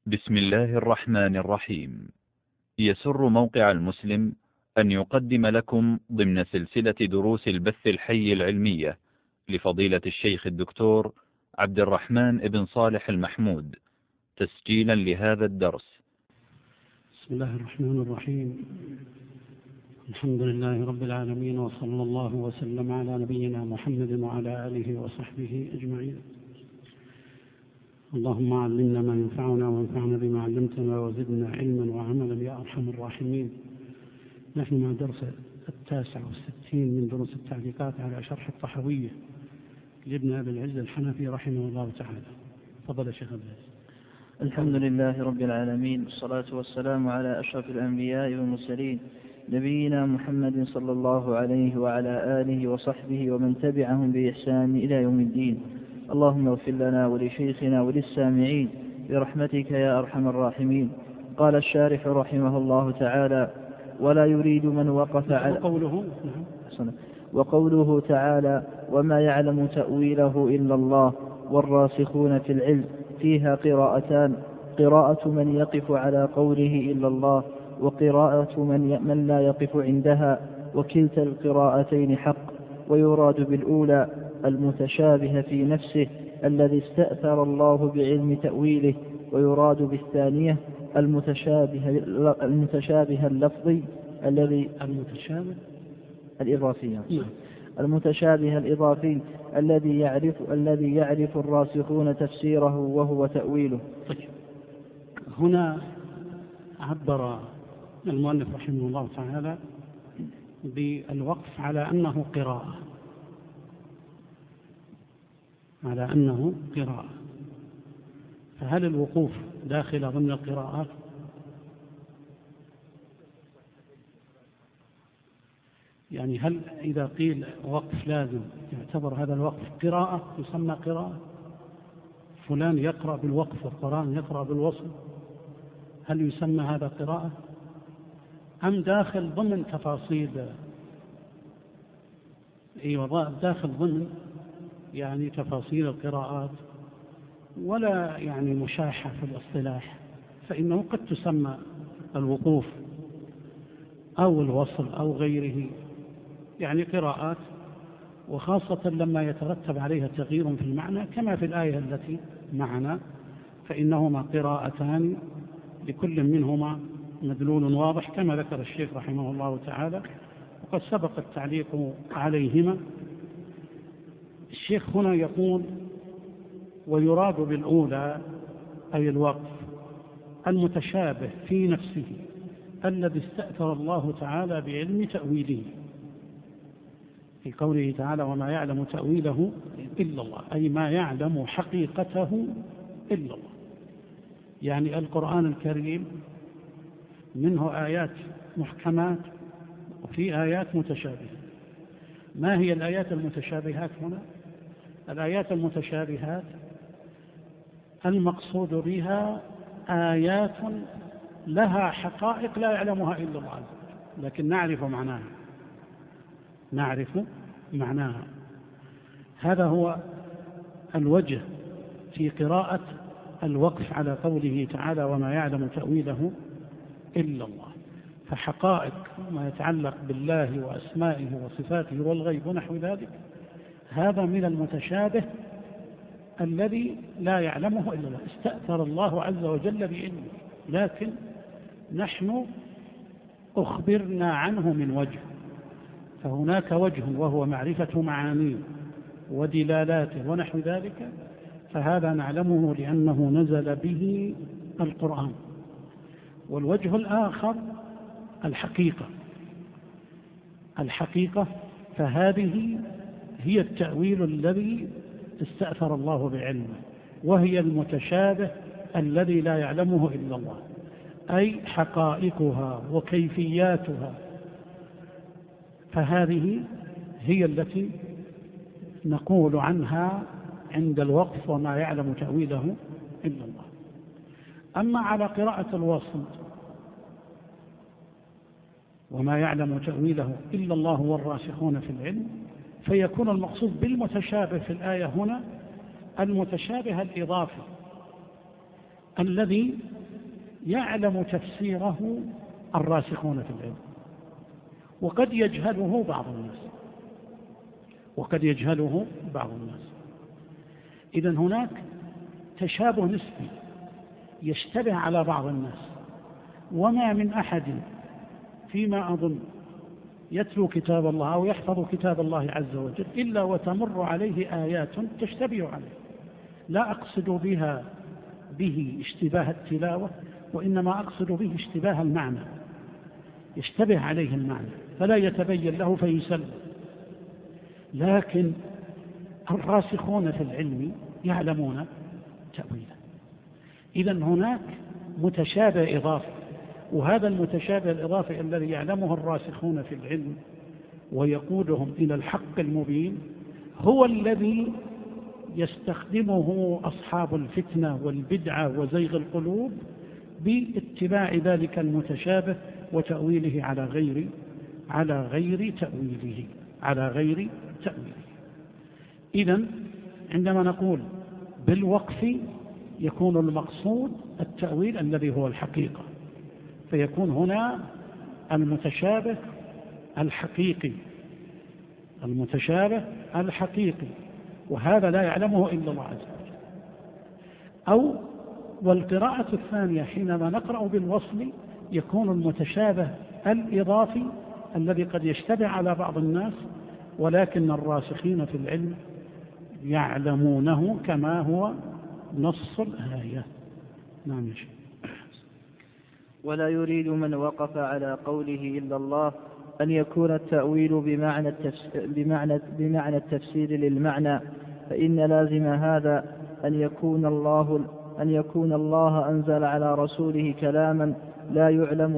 بسم الله الرحمن الرحيم. يسر موقع المسلم أن يقدم لكم ضمن سلسلة دروس البث الحي العلمية لفضيلة الشيخ الدكتور عبد الرحمن بن صالح المحمود، تسجيلا لهذا الدرس. بسم الله الرحمن الرحيم. الحمد لله رب العالمين، وصلى الله وسلم على نبينا محمد وعلى آله وصحبه أجمعين. اللهم علمنا ما ينفعنا وانفعنا بما علمتنا وزدنا علما وعملا يا أرحم الراحمين. نحن مع درس 69 من دروس التعليقات على شرح الطحاوية لابن أبي العز الحنفي رحمه الله تعالى. تفضل يا شيخ عبد العزيز. الحمد لله رب العالمين، والصلاة والسلام على أشرف الأنبياء والمرسلين، نبينا محمد صلى الله عليه وعلى آله وصحبه ومن تبعهم بإحسان إلى يوم الدين. اللهم اغفر لنا ولشيخنا وللسامعين برحمتك يا أرحم الراحمين. قال الشارح رحمه الله تعالى: ولا يريد من وقف على وقوله تعالى: وما يعلم تأويله إلا الله، والراسخون في العلم، فيها قراءتان: قراءة من يقف على قوله إلا الله، وقراءة من لا يقف عندها، وكلتا القراءتين حق. ويراد بالأولى المتشابه في نفسه الذي استأثر الله بعلم تأويله، ويراد بالثانية المتشابه اللفظي الذي المتشابه الإضافي الذي يعرف الراسخون تفسيره وهو تأويله. طيب، هنا عبر المؤلف رحمه الله تعالى بالوقف على أنه قراءة، فهل الوقوف داخل ضمن القراءات؟ يعني هل إذا قيل وقف لازم يعتبر هذا الوقف قراءة، يسمى قراءة؟ فلان يقرأ بالوقف وفلان يقرأ بالوصل، هل يسمى هذا قراءة؟ أم داخل ضمن تفاصيل داخل ضمن يعني تفاصيل القراءات، ولا يعني مشاحة في الاصطلاح، فإنه قد تسمى الوقوف أو الوصل أو غيره يعني قراءات، وخاصة لما يترتب عليها تغيير في المعنى كما في الآية التي معنا، فإنهما قراءتان لكل منهما مدلول واضح كما ذكر الشيخ رحمه الله تعالى، وقد سبق التعليق عليهما. الشيخ هنا يقول: ويراد بالأولى أي الوقف المتشابه في نفسه الذي استأثر الله تعالى بعلم تأويله، في قوله تعالى: وما يعلم تأويله إلا الله، أي ما يعلم حقيقته إلا الله. يعني القرآن الكريم منه آيات محكمات وفي آيات متشابهة. ما هي الآيات المتشابهات هنا؟ الآيات المتشابهات المقصود بها آيات لها حقائق لا يعلمها إلا الله، لكن نعرف معناها. هذا هو الوجه في قراءة الوقف على قوله تعالى: وما يعلم تأويله إلا الله. فحقائق ما يتعلق بالله وأسمائه وصفاته والغيب ونحو ذلك، هذا من المتشابه الذي لا يعلمه إلا الله، استأثر الله عز وجل بعلمه، لكن نحن أخبرنا عنه من وجه، فهناك وجه وهو معرفة معانيه ودلالاته ونحو ذلك، فهذا نعلمه لأنه نزل به القرآن. والوجه الآخر الحقيقة، فهذه هي التأويل الذي استأثر الله بعلمه، وهي المتشابه الذي لا يعلمه إلا الله، أي حقائقها وكيفياتها، فهذه هي التي نقول عنها عند الوقف: وما يعلم تأويله إلا الله. أما على قراءة الوصل: وما يعلم تأويله إلا الله والراسخون في العلم، فيكون المقصود بالمتشابه في الآية هنا المتشابه الإضافي الذي يعلم تفسيره الراسخون في العلم، وقد يجهله بعض الناس. إذن هناك تشابه نسبي يشتبه على بعض الناس، وما من أحد فيما أظن يتلو كتاب الله أو يحفظ كتاب الله عز وجل إلا وتمر عليه آيات تشتبه عليه، لا أقصد به اشتباه التلاوة، وإنما أقصد به اشتباه المعنى، يشتبه عليه المعنى فلا يتبين له فيسلم. لكن الراسخون في العلم يعلمون تأويله. إذن هناك متشابه إضافي، وهذا المتشابه الإضافي الذي يعلمه الراسخون في العلم ويقودهم إلى الحق المبين هو الذي يستخدمه أصحاب الفتنة والبدعة وزيغ القلوب باتباع ذلك المتشابه وتأويله على غير تأويله. إذن عندما نقول بالوقف يكون المقصود التأويل الذي هو الحقيقة، فيكون هنا المتشابه الحقيقي، وهذا لا يعلمه إلا الله عز وجل. والقراءة الثانية حينما نقرأ بالوصل يكون المتشابه الإضافي الذي قد يشتبه على بعض الناس، ولكن الراسخين في العلم يعلمونه كما هو نص الآية. نعم يا شيخ. ولا يريد من وقف على قوله إلا الله أن يكون التأويل بمعنى التفسير للمعنى، فإن لازم هذا أن يكون الله أنزل على رسوله كلاما لا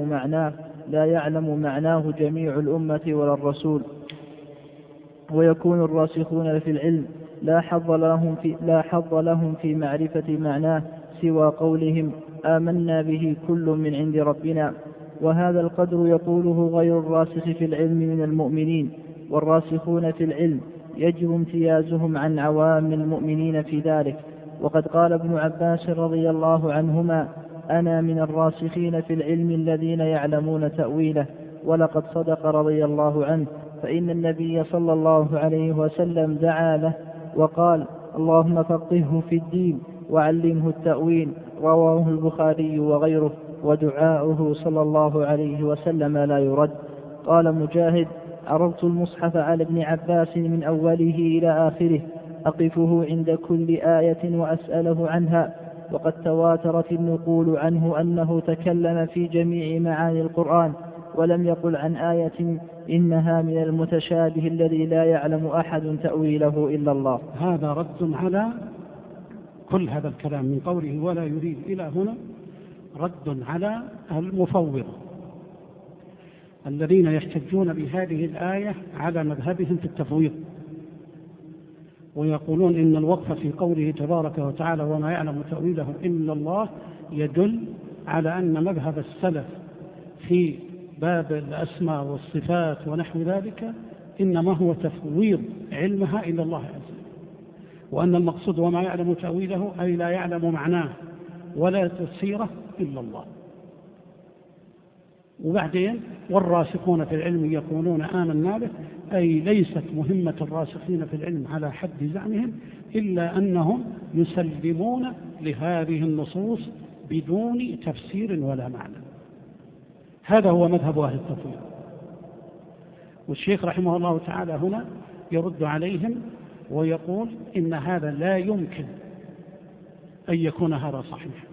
يعلم معناه جميع الأمة ولا الرسول، ويكون الراسخون في العلم لا حظ لهم في معرفة معناه سوى قولهم آمنا به كل من عند ربنا، وهذا القدر يطوله غير الراسخ في العلم من المؤمنين. والراسخون في العلم يجب امتيازهم عن عوام المؤمنين في ذلك. وقد قال ابن عباس رضي الله عنهما أنا من الراسخين في العلم الذين يعلمون تأويله، ولقد صدق رضي الله عنه، فإن النبي صلى الله عليه وسلم دعا له وقال اللهم فقهه في الدين وعلمه التأويل، رواه البخاري وغيره، ودعاؤه صلى الله عليه وسلم لا يرد. قال مجاهد عرضت المصحف على ابن عباس من أوله إلى آخره أقفه عند كل آية وأسأله عنها، وقد تواترت النقول عنه أنه تكلم في جميع معاني القرآن، ولم يقل عن آية إنها من المتشابه الذي لا يعلم أحد تأويله إلا الله. هذا رد على كل هذا الكلام من قوله ولا يريد إلى هنا، رد على المفوضة الذين يحتجون بهذه الآية على مذهبهم في التفويض، ويقولون إن الوقف في قوله تبارك وتعالى وما يعلم تأويله إلا الله يدل على أن مذهب السلف في باب الأسماء والصفات ونحو ذلك إنما هو تفويض علمها إلى الله عز وجل، وأن المقصود وما يعلم تأويله أي لا يعلم معناه ولا تفسيره إلا الله. وبعدين والراسخون في العلم يقولون آمنا به، أي ليست مهمة الراسخين في العلم على حد زعمهم إلا أنهم يسلمون لهذه النصوص بدون تفسير ولا معنى. هذا هو مذهب أهل التفويض. والشيخ رحمه الله تعالى هنا يرد عليهم ويقول إن هذا لا يمكن أن يكون هذا صحيحا.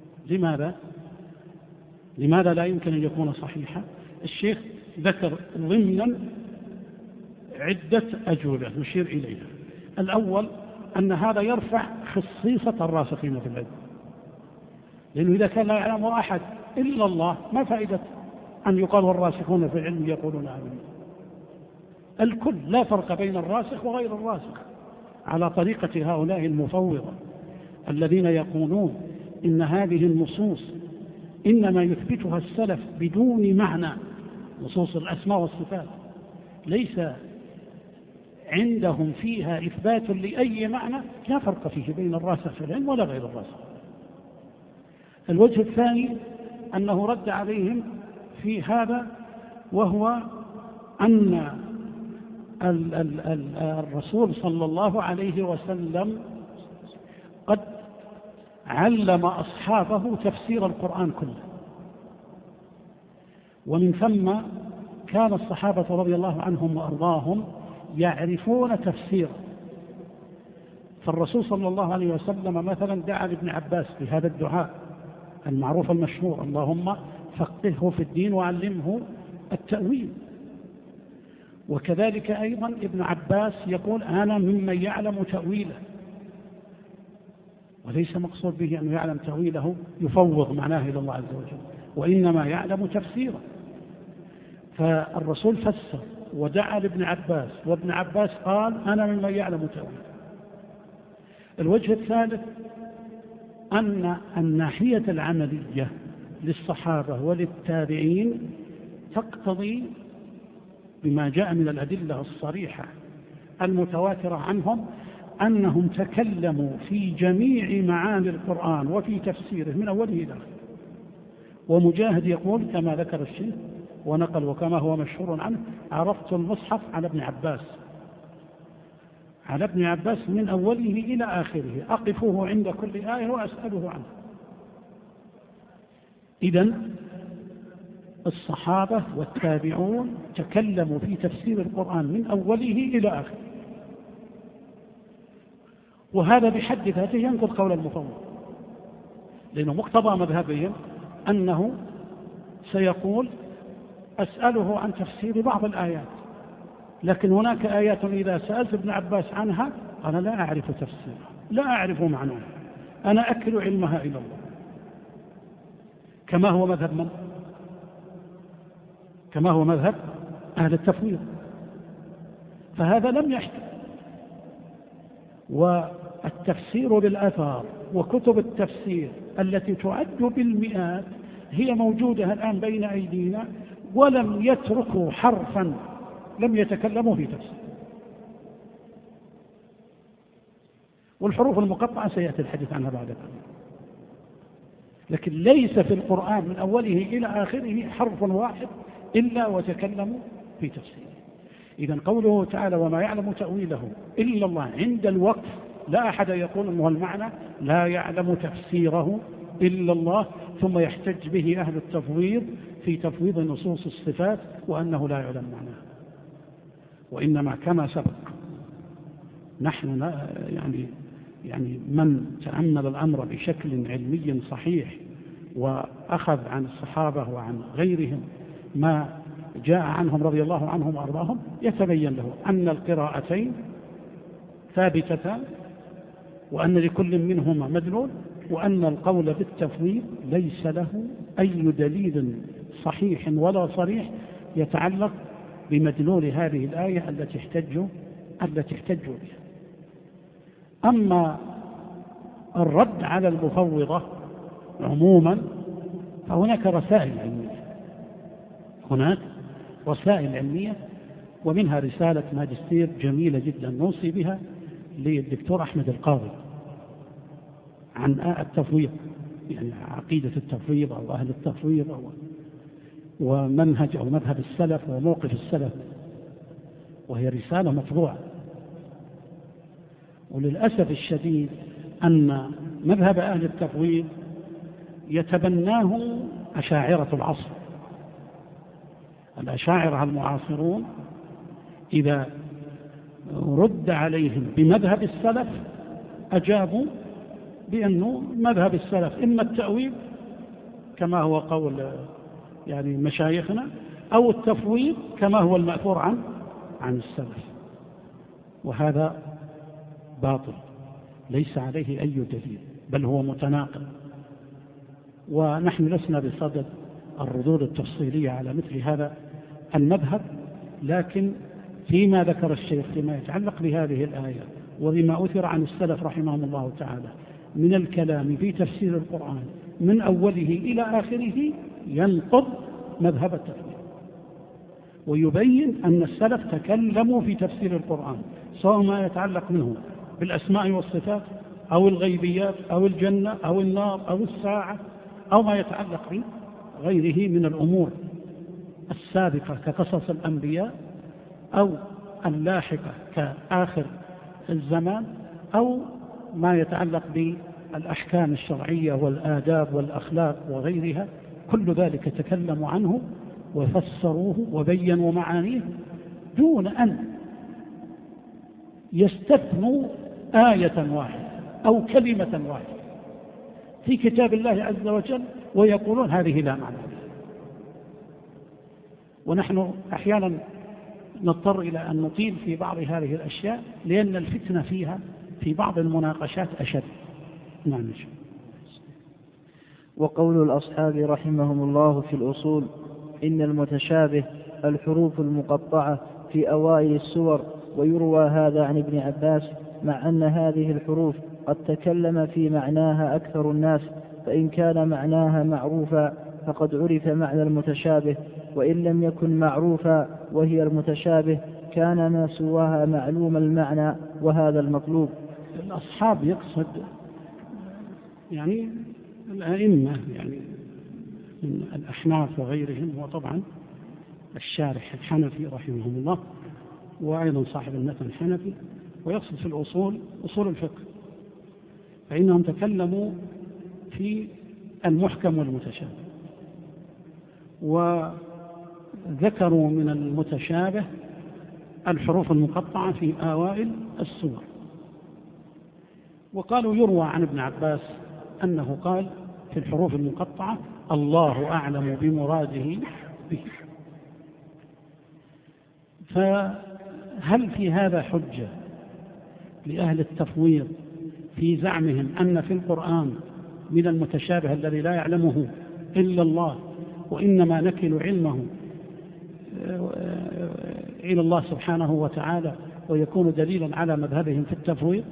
لماذا لا يمكن أن يكون صحيحا؟ الشيخ ذكر ضمنا عدة أجوبة نشير إليها. الأول أن هذا يرفع خصيصة الراسخين في العلم، لأنه إذا كان لا يعلم أحد إلا الله ما فائدة أن يقال والراسخون في العلم يقولون آمين. الكل لا فرق بين الراسخ وغير الراسخ على طريقة هؤلاء المفوضة الذين يقولون إن هذه النصوص إنما يثبتها السلف بدون معنى، نصوص الأسماء والصفات ليس عندهم فيها إثبات لأي معنى، لا فرق فيه بين الراسخ في العلم ولا غير الراسخ. الوجه الثاني أنه رد عليهم في هذا، وهو أن الرسول صلى الله عليه وسلم قد علم أصحابه تفسير القرآن كله، ومن ثم كان الصحابة رضي الله عنهم وأرضاهم يعرفون تفسيره. فالرسول صلى الله عليه وسلم مثلا دعا لابن عباس بهذا الدعاء المعروف المشهور: اللهم فقهه في الدين وعلمه التأويل. وكذلك أيضا ابن عباس يقول: أنا ممن يعلم تأويله، وليس مقصود به أنه يعلم تأويله يفوض معناه إلى الله عز وجل، وإنما يعلم تفسيره. فالرسول فسر ودعا لابن عباس، وابن عباس قال: أنا ممن يعلم تأويله. الوجه الثالث أن الناحية العملية للصحابة وللتابعين تقتضي بما جاء من الأدلة الصريحة المتواترة عنهم أنهم تكلموا في جميع معاني القرآن وفي تفسيره من أوله إلى آخره. ومجاهد يقول كما ذكر الشيخ ونقل وكما هو مشهور عنه: عرفت المصحف على ابن عباس من أوله إلى آخره، أقفه عند كل آية وأسأله عنه. إذن الصحابة والتابعون تكلموا في تفسير القرآن من أوله إلى آخره، وهذا بحد ذاته ينقض قول المفوض، لأنه مقتضى مذهبهم أنه سيقول: أسأله عن تفسير بعض الآيات، لكن هناك آيات إذا سألت ابن عباس عنها أنا لا أعرف تفسيرها، لا أعرف معناها، أنا أكل علمها إلى الله، كما هو مذهب من؟ كما هو مذهب أهل التفويض. فهذا لم يحدث. والتفسير بالآثار وكتب التفسير التي تعد بالمئات هي موجودة الآن بين أيدينا، ولم يتركوا حرفا لم يتكلموا في تفسير. والحروف المقطعة سيأتي الحديث عنها بعد ذلك، لكن ليس في القرآن من أوله إلى آخره حرف واحد إلا وتكلموا في تفسيره. إذن قوله تعالى: وما يعلم تأويله إلا الله، عند الوقف لا أحد يقول أنه المعنى لا يعلم تفسيره إلا الله، ثم يحتج به أهل التفويض في تفويض نصوص الصفات وأنه لا يعلم معناه. وإنما كما سبق نحن يعني من تأمل الأمر بشكل علمي صحيح وأخذ عن الصحابة وعن غيرهم ما جاء عنهم رضي الله عنهم وأرضاهم يتبين له أن القراءتين ثابتتان، وأن لكل منهما مدلول، وأن القول بالتفويض ليس له أي دليل صحيح ولا صريح يتعلق بمدلول هذه الآية التي احتجوا بها. أما الرد على المفوضة عموما فهناك رسائل علمية، ومنها رسالة ماجستير جميلة جدا نوصي بها للدكتور أحمد القاضي عن التفويض، يعني عقيدة التفويض أو أهل التفويض ومنهج أو مذهب السلف وموقف السلف، وهي رسالة مطبوعة. وللأسف الشديد أن مذهب أهل التفويض يتبناه أشاعرة العصر. الأشاعرة المعاصرون إذا رد عليهم بمذهب السلف أجابوا بأنه مذهب السلف إما التأويل كما هو قول يعني مشايخنا، أو التفويض كما هو المأثور عن السلف، وهذا باطل ليس عليه أي دليل، بل هو متناقض. ونحن لسنا بصدد الردود التفصيلية على مثل هذا المذهب، لكن فيما ذكر الشيخ فيما يتعلق بهذه الآية وبما أثر عن السلف رحمهم الله تعالى من الكلام في تفسير القرآن من أوله إلى آخره ينقض مذهب التفويض، ويبين أن السلف تكلموا في تفسير القرآن سواء ما يتعلق منه بالأسماء والصفات أو الغيبيات أو الجنة أو النار أو الساعة أو ما يتعلق غيره من الأمور السابقة كقصص الأنبياء، أو اللاحقة كآخر الزمان، أو ما يتعلق بالأحكام الشرعية والآداب والأخلاق وغيرها، كل ذلك تكلموا عنه وفسروه وبينوا معانيه دون أن يستثنوا آية واحدة أو كلمة واحدة في كتاب الله عز وجل ويقولون هذه لا معنى لها. ونحن أحيانا نضطر إلى أن نطيل في بعض هذه الأشياء لأن الفتنة فيها في بعض المناقشات أشد. نعم. وقول الأصحاب رحمهم الله في الأصول: إن المتشابه الحروف المقطعة في أوائل السور، ويروى هذا عن ابن عباس، مع أن هذه الحروف قد تكلم في معناها أكثر الناس، فإن كان معناها معروفا فقد عرف معنى المتشابه، وإن لم يكن معروفا وهي المتشابه كان ما سواها معلوم المعنى، وهذا المطلوب. الأصحاب يقصد يعني الأئمة، يعني من الأحناف وغيرهم، وطبعا الشارح الحنفي رحمه الله، وأيضا صاحب المتن الحنفي، ويقصد في الأصول أصول الفقه، فإنهم تكلموا في المحكم والمتشابه، وذكروا من المتشابه الحروف المقطعة في أوائل السور. وقالوا يروى عن ابن عباس أنه قال في الحروف المقطعة: الله أعلم بمراده به. فهل في هذا حجة لأهل التفويض في زعمهم أن في القرآن من المتشابه الذي لا يعلمه إلا الله، وإنما نكل علمه إلى الله سبحانه وتعالى، ويكون دليلا على مذهبهم في التفويض؟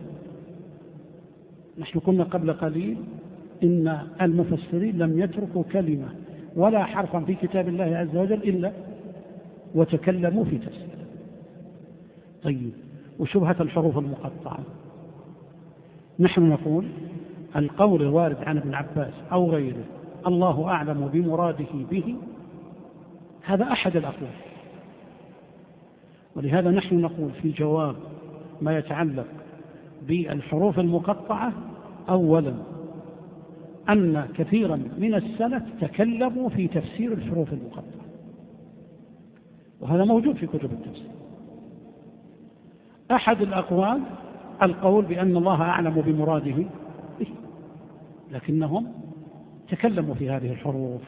نحن قلنا قبل قليل إن المفسرين لم يتركوا كلمة ولا حرفا في كتاب الله عز وجل إلا وتكلموا في تفسيره. طيب، وشبهة الحروف المقطعة، نحن نقول القول الوارد عن ابن عباس أو غيره الله أعلم بمراده به، هذا أحد الأقوال. ولهذا نحن نقول في جواب ما يتعلق بالحروف المقطعة: أولا أن كثيرا من السلف تكلموا في تفسير الحروف المقطعة، وهذا موجود في كتب التفسير. أحد الأقوال القول بأن الله أعلم بمراده به، لكنهم تكلموا في هذه الحروف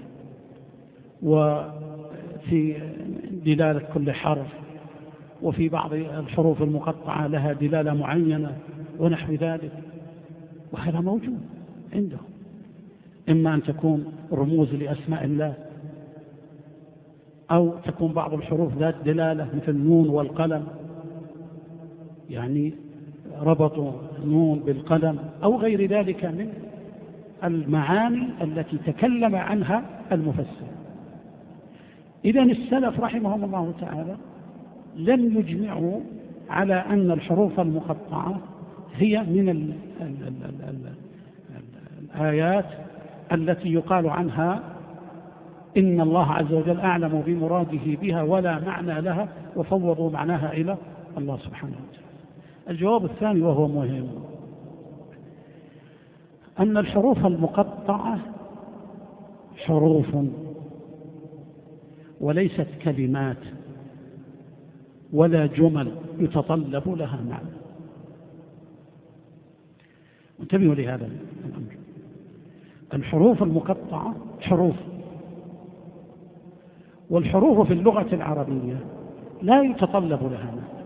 وفي دلالة كل حرف، وفي بعض الحروف المقطعة لها دلالة معينة ونحو ذلك، وهذا موجود عندهم. إما أن تكون رموز لأسماء الله، أو تكون بعض الحروف ذات دلالة مثل النون والقلم، يعني ربطوا النون بالقلم، أو غير ذلك من المعاني التي تكلم عنها المفسر. إذن السلف رحمهم الله تعالى لم يجمعوا على أن الحروف المقطعة هي من الآيات التي يقال عنها إن الله عز وجل أعلم بمراده بها ولا معنى لها، وفوضوا معناها إلى الله سبحانه وتعالى. الجواب الثاني وهو مهم: أن الحروف المقطعة حروف وليست كلمات ولا جمل يتطلب لها معنى. انتبهوا لهذا الأمر. الحروف المقطعة حروف، والحروف في اللغة العربية لا يتطلب لها معنى،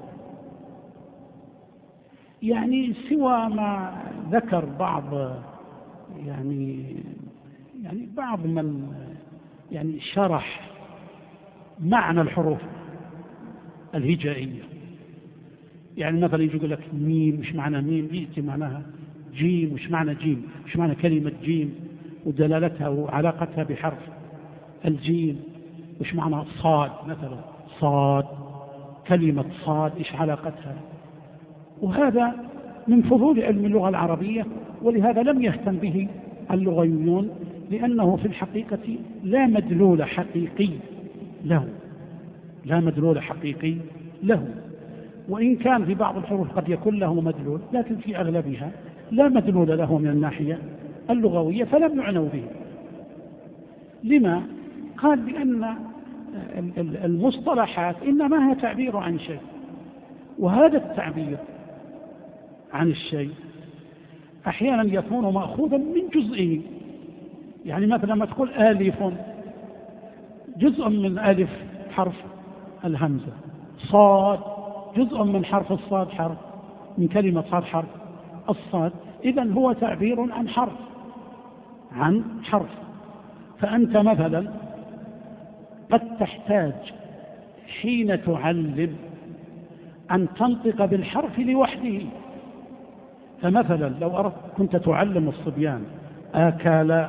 يعني سوى ما ذكر بعض يعني بعض من يعني شرح معنى الحروف الهجائية. يعني مثلا يقول لك ميم، مش معنى ميم؟ يأتي معناها جيم، مش معنى جيم؟ مش معنى كلمة جيم ودلالتها وعلاقتها بحرف الجيم؟ مش معنى صاد مثلا؟ صاد، كلمة صاد إيش علاقتها؟ وهذا من فضول علم اللغة العربية، ولهذا لم يهتم به اللغويون لأنه في الحقيقة لا مدلول حقيقي له، لا مدلول حقيقي له، وإن كان في بعض الحروف قد يكون له مدلول، لكن في أغلبها لا مدلول له من الناحية اللغوية، فلم يعنوا به. لما؟ قال لأن المصطلحات إنما هي تعبير عن شيء، وهذا التعبير عن الشيء أحيانا يكون مأخوذا من جزئه. يعني مثلا لما تقول آلف، جزء من ألف حرف الهمزة، صاد جزء من حرف الصاد، حرف من كلمة صاد حرف الصاد، إذن هو تعبير عن حرف، عن حرف. فأنت مثلا قد تحتاج حين تعلم أن تنطق بالحرف لوحده. فمثلا لو أردت كنت تعلم الصبيان أكل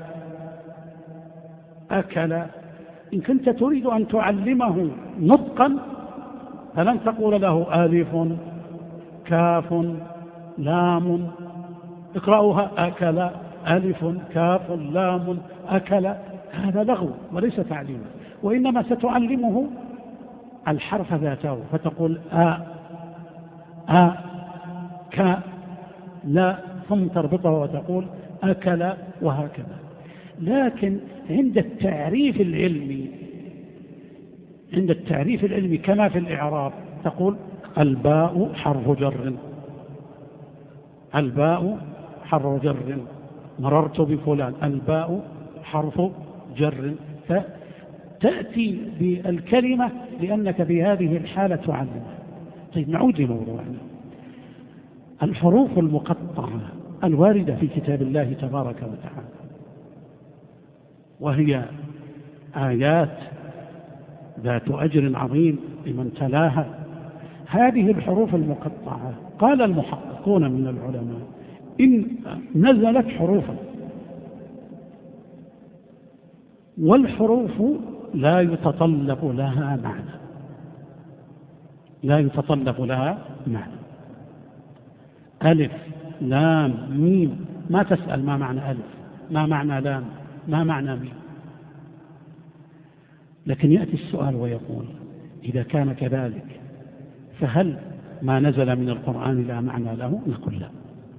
أكل، إن كنت تريد أن تعلمه نطقا فلن تقول له ألف كاف لام، اقرأوها أكل ألف كاف لام أكل، هذا لغو وليس تعليم، وإنما ستعلمه الحرف ذاته، فتقول ك لا، ثم تربطه وتقول أكل، وهكذا. لكن عند التعريف العلمي كما في الإعراب تقول الباء حرف جر، الباء حرف جر، مررت بفلان، الباء حرف جر، فتأتي بالكلمة لأنك في هذه الحالة تعلمها. طيب نعود لموضوعنا. الحروف المقطعة الواردة في كتاب الله تبارك وتعالى، وهي آيات ذات أجر عظيم لمن تلاها. هذه الحروف المقطعة قال المحققون من العلماء إن نزلت حروفا، والحروف لا يتطلب لها معنى، لا يتطلب لها معنى. ألف لام ميم، ما تسأل ما معنى ألف، ما معنى لام، ما معنى ميم. لكن يأتي السؤال ويقول إذا كان كذلك فهل ما نزل من القرآن لا معنى له؟ نقول لا،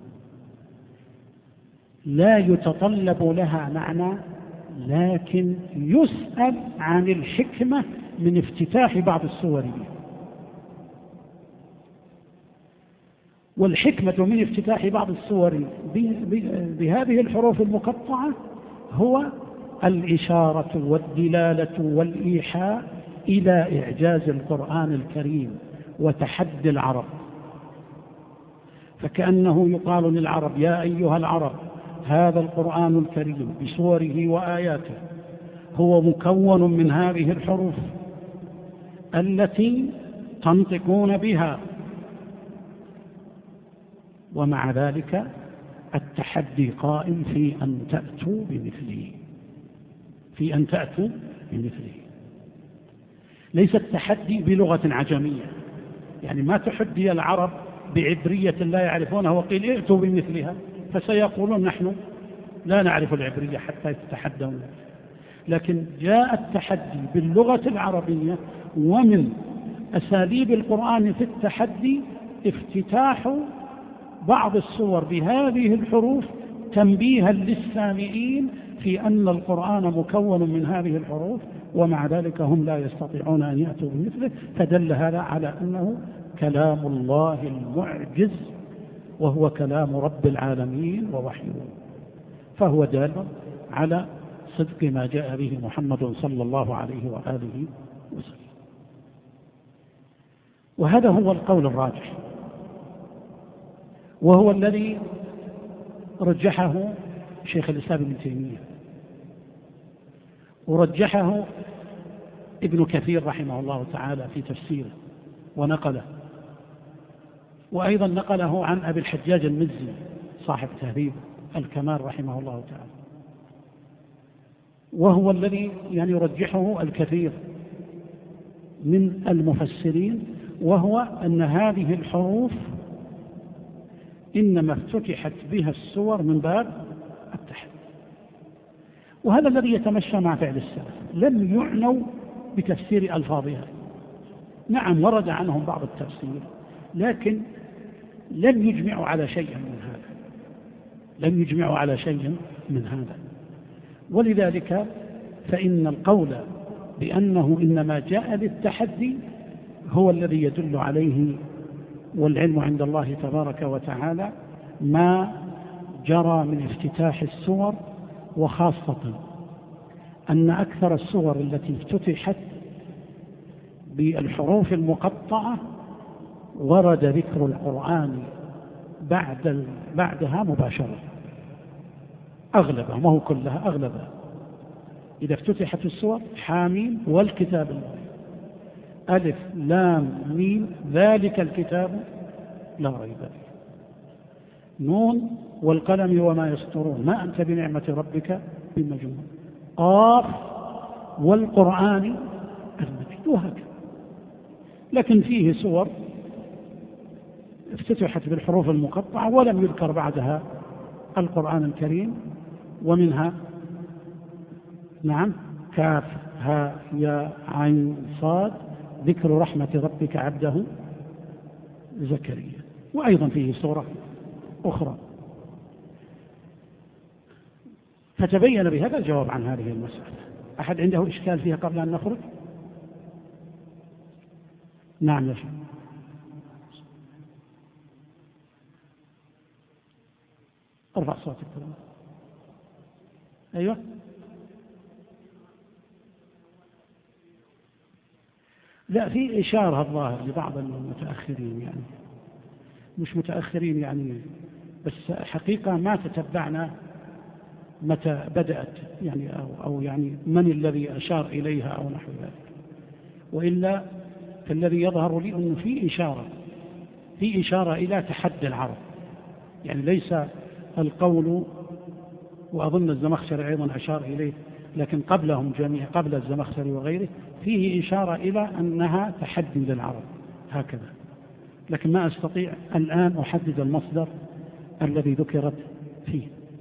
لا يتطلب لها معنى، لكن يسأل عن الحكمة من افتتاح بعض السور بها. والحكمة من افتتاح بعض السور بهذه الحروف المقطعة هو الإشارة والدلالة والإيحاء إلى إعجاز القرآن الكريم وتحدي العرب. فكأنه يقال للعرب يا أيها العرب هذا القرآن الكريم بسوره وآياته هو مكون من هذه الحروف التي تنطقون بها، ومع ذلك التحدي قائم في أن تأتوا بمثله، في أن تأتوا بمثله. ليس التحدي بلغة عجمية، يعني ما تحدي العرب بعبرية لا يعرفونها وقيل ائتوا بمثلها، فسيقولون نحن لا نعرف العبرية حتى يتحدون. لكن جاء التحدي باللغة العربية، ومن أساليب القرآن في التحدي افتتاح بعض السور بهذه الحروف تنبيها للسامعين في أن القرآن مكون من هذه الحروف، ومع ذلك هم لا يستطيعون أن يأتوا بمثله. فدل هذا على أنه كلام الله المعجز، وهو كلام رب العالمين ووحيه، فهو دال على صدق ما جاء به محمد صلى الله عليه وآله وسلم. وهذا هو القول الراجح، وهو الذي رجحه شيخ الإسلام ابن تيمية، ورجحه ابن كثير رحمه الله تعالى في تفسيره ونقله، وأيضا نقله عن أبي الحجاج المزي صاحب تهذيب الكمال رحمه الله تعالى، وهو الذي يرجحه الكثير من المفسرين، وهو أن هذه الحروف إنما افتتحت بها السور من باب التحدي. وهذا الذي يتمشى مع فعل السلف، لم يعنوا بتفسير ألفاظها. نعم ورد عنهم بعض التفسير، لكن لم يجمعوا على شيء من هذا، لم يجمعوا على شيء من هذا. ولذلك فإن القول بأنه إنما جاء للتحدي هو الذي يدل عليه، والعلم عند الله تبارك وتعالى، ما جرى من افتتاح السور، وخاصة أن أكثر السور التي افتتحت بالحروف المقطعة ورد ذكر القرآن بعدها مباشرة، أغلبها، ما هو كلها، أغلبها. إذا افتتحت السور حاميم والكتاب المبين، ألف لام ميم ذلك الكتاب لا ريب فيه، نون والقلم وما يسطرون ما أنت بنعمة ربك بمجنون، قاف والقرآن المجيد، وهكذا. لكن فيه سور افتتحت بالحروف المقطعة ولم يذكر بعدها القرآن الكريم، ومنها نعم كاف ها يا عين صاد ذكر رحمة ربك عبده زكريا، وأيضا فيه سورة أخرى. فتبين بهذا الجواب عن هذه المسألة. أحد عنده إشكال فيها قبل أن نخرج؟ نعم يا شيخ. ارفع صوتك. أيوة. لا، في إشارة الظاهر لبعض المتأخرين، يعني مش متأخرين يعني، بس حقيقة ما تتبعنا متى بدأت يعني أو يعني من الذي أشار إليها أو نحو ذلك. وإلا فالذي يظهر لي أنه في إشارة إلى تحدي العرب، يعني ليس القول، وأظن الزمخشري أيضا أشار إليه، لكن قبلهم جميعا، قبل الزمخشري وغيره، فيه إشارة إلى أنها تحدي للعرب هكذا، لكن ما أستطيع الآن أحدد المصدر الذي ذكرت فيه.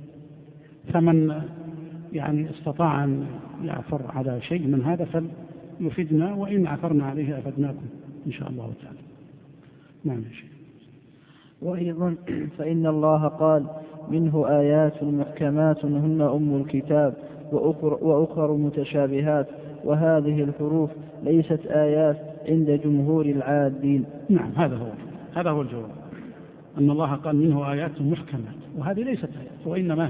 فمن يعني استطاع أن يعثر على شيء من هذا فليفيدنا، وإن عثرنا عليه أفدناكم إن شاء الله تعالى. نعم يا شيخ. وأيضا فإن الله قال: منه آيات محكمات هن أم الكتاب وأخر متشابهات، وهذه الحروف ليست آيات عند جمهور العادين. نعم، هذا هو الجواب، أن الله قال منه آيات محكمات، وهذه ليست آيات،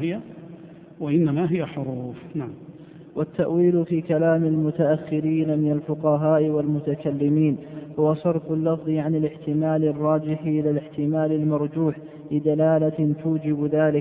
وإنما هي حروف. نعم. والتأويل في كلام المتأخرين من الفقهاء والمتكلمين هو صرف اللفظ عن الاحتمال الراجح إلى الاحتمال المرجوح لدلالة توجب ذلك،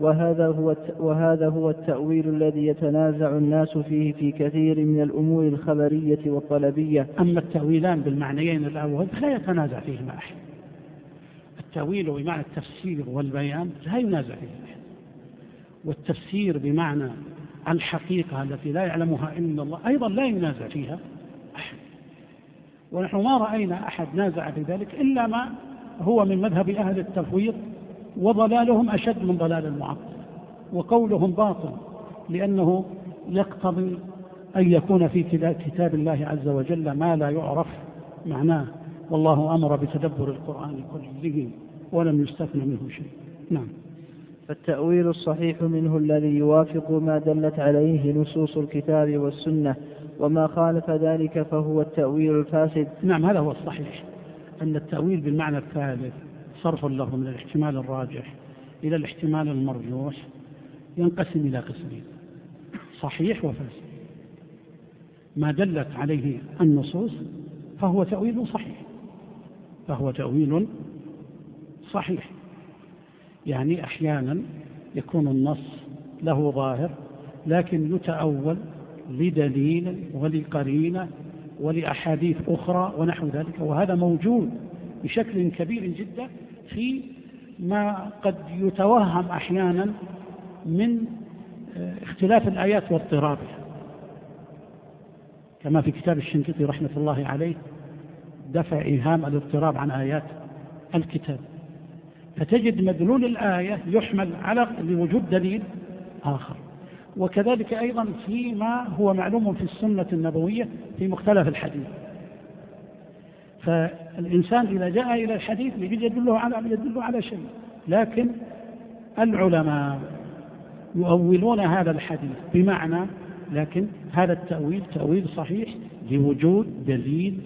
وهذا هو التأويل الذي يتنازع الناس فيه في كثير من الأمور الخبرية والطلبية. أما التأويلان بالمعنيين الأول لا يتنازع فيهما أحد. التأويل بمعنى التفسير والبيان لا ينازع فيه أحد، والتفسير بمعنى الحقيقة التي لا يعلمها إلا الله أيضا لا ينازع فيها أحد. ونحن ما رأينا أحد نازع في ذلك إلا ما هو من مذهب أهل التفويض، وضلالهم أشد من ضلال المعطل، وقولهم باطل، لأنه يقتضي أن يكون في كتاب الله عز وجل ما لا يعرف معناه، والله أمر بتدبر القرآن كله ولم يستثن منه شيء. نعم. فالتأويل الصحيح منه الذي يوافق ما دلت عليه نصوص الكتاب والسنة، وما خالف ذلك فهو التأويل الفاسد. نعم، هذا هو الصحيح، أن التأويل بالمعنى الثالث صرف له من الاحتمال الراجح إلى الاحتمال المرجوح ينقسم إلى قسمين: صحيح وفاسد. ما دلت عليه النصوص فهو تأويل صحيح، يعني أحيانا يكون النص له ظاهر لكن يتأول لدليل ولقرينة ولأحاديث أخرى ونحو ذلك، وهذا موجود بشكل كبير جدا في ما قد يتوهم أحيانا من اختلاف الآيات واضطرابها، كما في كتاب الشنقيطي رحمة الله عليه دفع إيهام الاضطراب عن آيات الكتاب، فتجد مدلول الآية يحمل على لوجود دليل آخر، وكذلك أيضا فيما هو معلوم في السنة النبوية في مختلف الحديث. فالإنسان إذا جاء إلى الحديث يدله على شيء، لكن العلماء يؤولون هذا الحديث بمعنى، لكن هذا التأويل تأويل صحيح لوجود دليل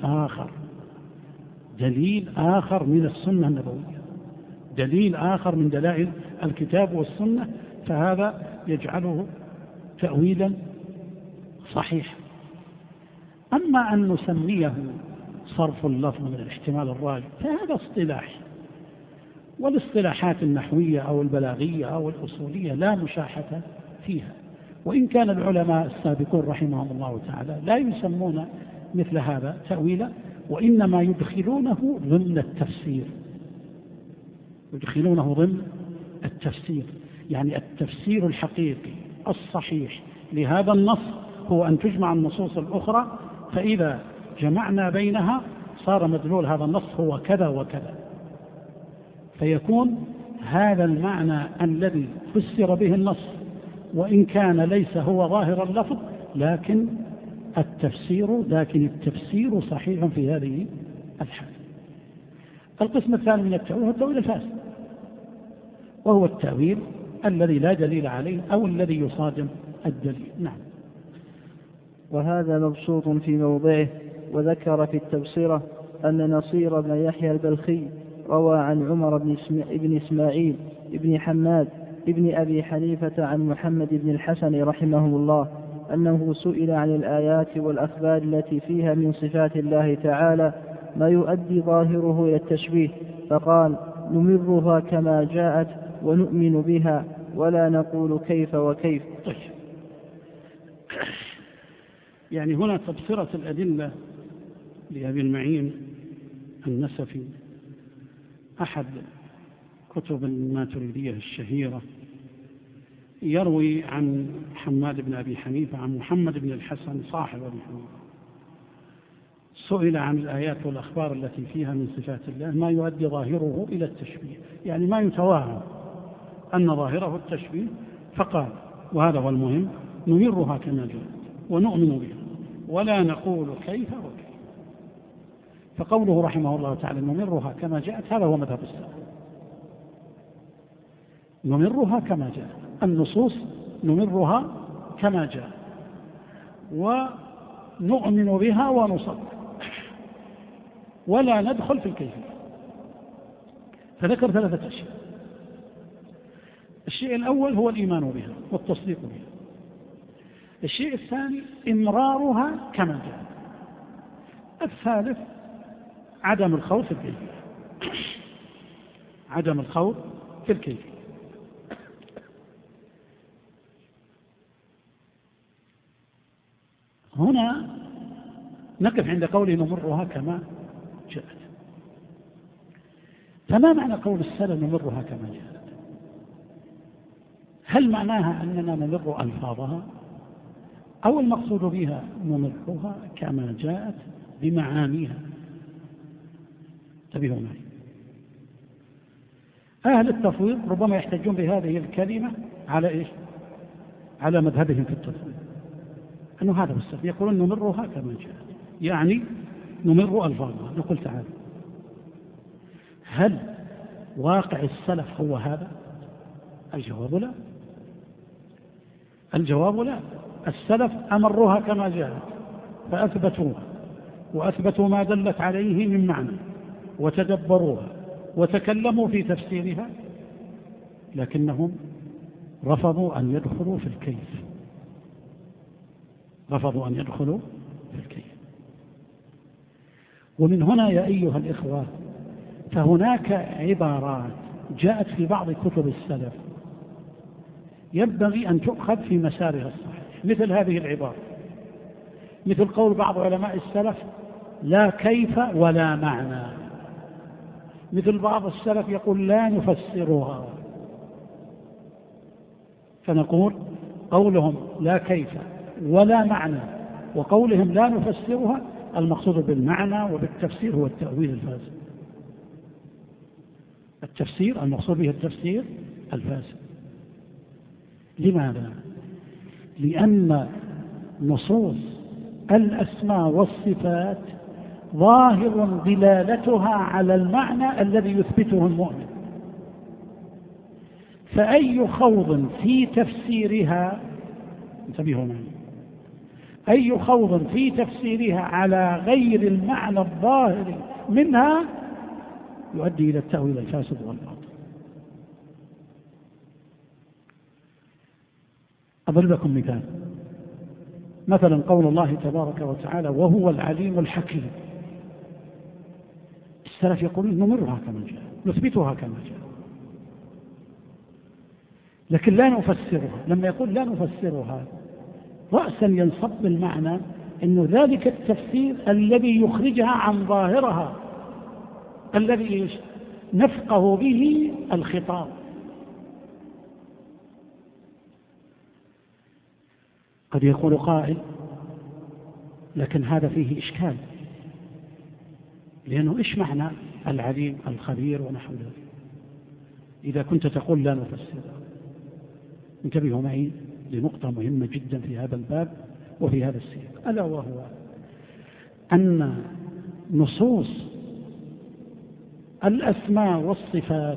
آخر من السنة النبوية، دليل آخر من دلائل الكتاب والسنة، فهذا يجعله تأويلا صحيح. أما أن نسميه صرف اللفظ من الاحتمال الراجح فهذا اصطلاح، والاصطلاحات النحوية أو البلاغية أو الأصولية لا مشاحة فيها، وإن كان العلماء السابقون رحمهم الله تعالى لا يسمون مثل هذا تأويلا، وإنما يدخلونه ضمن التفسير، يعني التفسير الحقيقي الصحيح لهذا النص هو أن تجمع النصوص الأخرى، فإذا جمعنا بينها صار مدلول هذا النص هو كذا وكذا، فيكون هذا المعنى الذي فسر به النص وإن كان ليس هو ظاهر اللفظ، لكن التفسير صحيح في هذه الحالة. القسم الثاني من التأويل هو التأويل الفاسد، وهو التأويل الذي لا دليل عليه أو الذي يصادم الدليل. نعم. وهذا مبسوط في موضعه. وذكر في التبصرة أن نصير بن يحيى البلخي روى عن عمر بن إسماعيل بن حماد ابن أبي حنيفة عن محمد بن الحسن رحمه الله أنه سئل عن الآيات والأخبار التي فيها من صفات الله تعالى ما يؤدي ظاهره إلى التشبيه، فقال: نمرها كما جاءت ونؤمن بها ولا نقول كيف وكيف. طيب، يعني هنا تبصرة الأدلة لأبي المعين النسفي، أحد كتب الماتريدية الشهيرة، يروي عن حماد بن أبي حنيفة عن محمد بن الحسن صاحب أبي حنيفة، سئل عن الآيات والأخبار التي فيها من صفات الله ما يؤدي ظاهره إلى التشبيه، يعني ما يتوهم أن ظاهره التشبيه، فقال، وهذا هو المهم: نمرها كما جاءت ونؤمن بها ولا نقول كيف وكيف. فقوله رحمه الله تعالى نمرها كما جاءت هذا هو مذهب السلف، نمرها كما جاءت، النصوص نمرها كما جاءت ونؤمن بها ونصدق ولا ندخل في الكيفية. فذكر ثلاثة أشياء: الشيء الأول هو الإيمان بها والتصديق بها، الشيء الثاني إمرارها كما جاءت، الثالث عدم الخوض في الكيفية، عدم الخوض في الكيفية. هنا نقف عند قوله نمرها كما جاءت. فما معنى قول السلف نمرها كما جاءت؟ هل معناها أننا نمر ألفاظها، أو المقصود بها نمرها كما جاءت بمعانيها؟ انتبهوا معي. أهل التفويض ربما يحتجون بهذه الكلمة على إيش؟ على مذهبهم في التفويض، أنه هذا هو السلف، يقولون نمرها كما جاءت، يعني نمر ألفاظها. نقول تعالى، هل واقع السلف هو هذا؟ الجواب لا. الجواب لا. السلف أمروها كما جاءت فأثبتوها وأثبتوا ما دلت عليه من معنى وتدبروها وتكلموا في تفسيرها، لكنهم رفضوا أن يدخلوا في الكيف، رفضوا أن يدخلوا في الكيف. ومن هنا يا أيها الإخوة فهناك عبارات جاءت في بعض كتب السلف ينبغي أن تؤخذ في مسارها الصحيح، مثل هذه العبارة، مثل قول بعض علماء السلف لا كيف ولا معنى، مثل بعض السلف يقول لا نفسرها. فنقول قولهم لا كيف ولا معنى وقولهم لا نفسرها، المقصود بالمعنى وبالتفسير هو التأويل الفاسد. التفسير المقصود به التفسير الفاسد. لماذا؟ لأن نصوص الأسماء والصفات ظاهر دلالتها على المعنى الذي يثبته المؤمن، فأي خوض في تفسيرها، انتبهوا معي، أي خوض في تفسيرها على غير المعنى الظاهر منها يؤدي إلى التأويل الفاسد والباطل. أضرب لكم مثال، مثلا قول الله تبارك وتعالى وهو العليم الحكيم. السلف يقولون نمرها كما جاء، نثبتها كما جاء، لكن لا نفسرها. لما يقول لا نفسرها رأسا ينصب المعنى أن ذلك التفسير الذي يخرجها عن ظاهرها، الذي نفقه به الخطاب. قد يقول قائل لكن هذا فيه إشكال، لأنه إيش معنى العليم الخبير ونحو ذلك إذا كنت تقول لا نفسرها؟ انتبهوا معي لنقطة مهمة جدا في هذا الباب وفي هذا السياق، ألا وهو أن نصوص الأسماء والصفات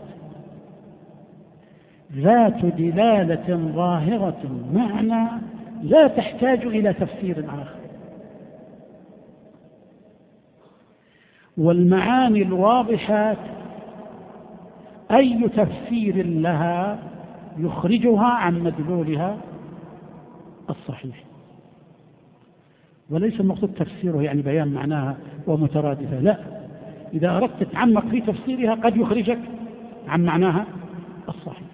ذات دلالة ظاهرة معنى لا تحتاج إلى تفسير آخر، والمعاني الواضحات أي تفسير لها يخرجها عن مدلولها الصحيح، وليس المقصود تفسيره يعني بيان معناها ومترادفة، لا، إذا أردت تتعمق في تفسيرها قد يخرجك عن معناها الصحيح.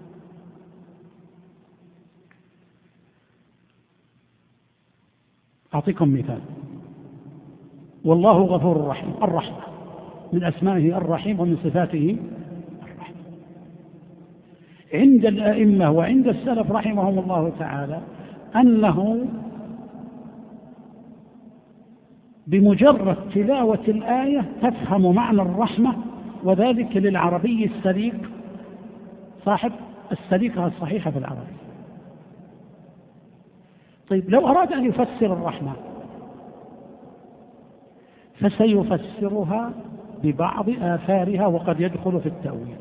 أعطيكم مثال، والله غفور رحيم، الرحمة من أسمائه الرحيم ومن صفاته الرحمة. عند الأئمة وعند السلف رحمهم الله تعالى أنه بمجرد تلاوة الآية تفهم معنى الرحمة، وذلك للعربي السليق صاحب السليقة الصحيحة في العربي. طيب لو أراد أن يفسر الرحمة فسيفسرها ببعض آثارها وقد يدخل في التأويل.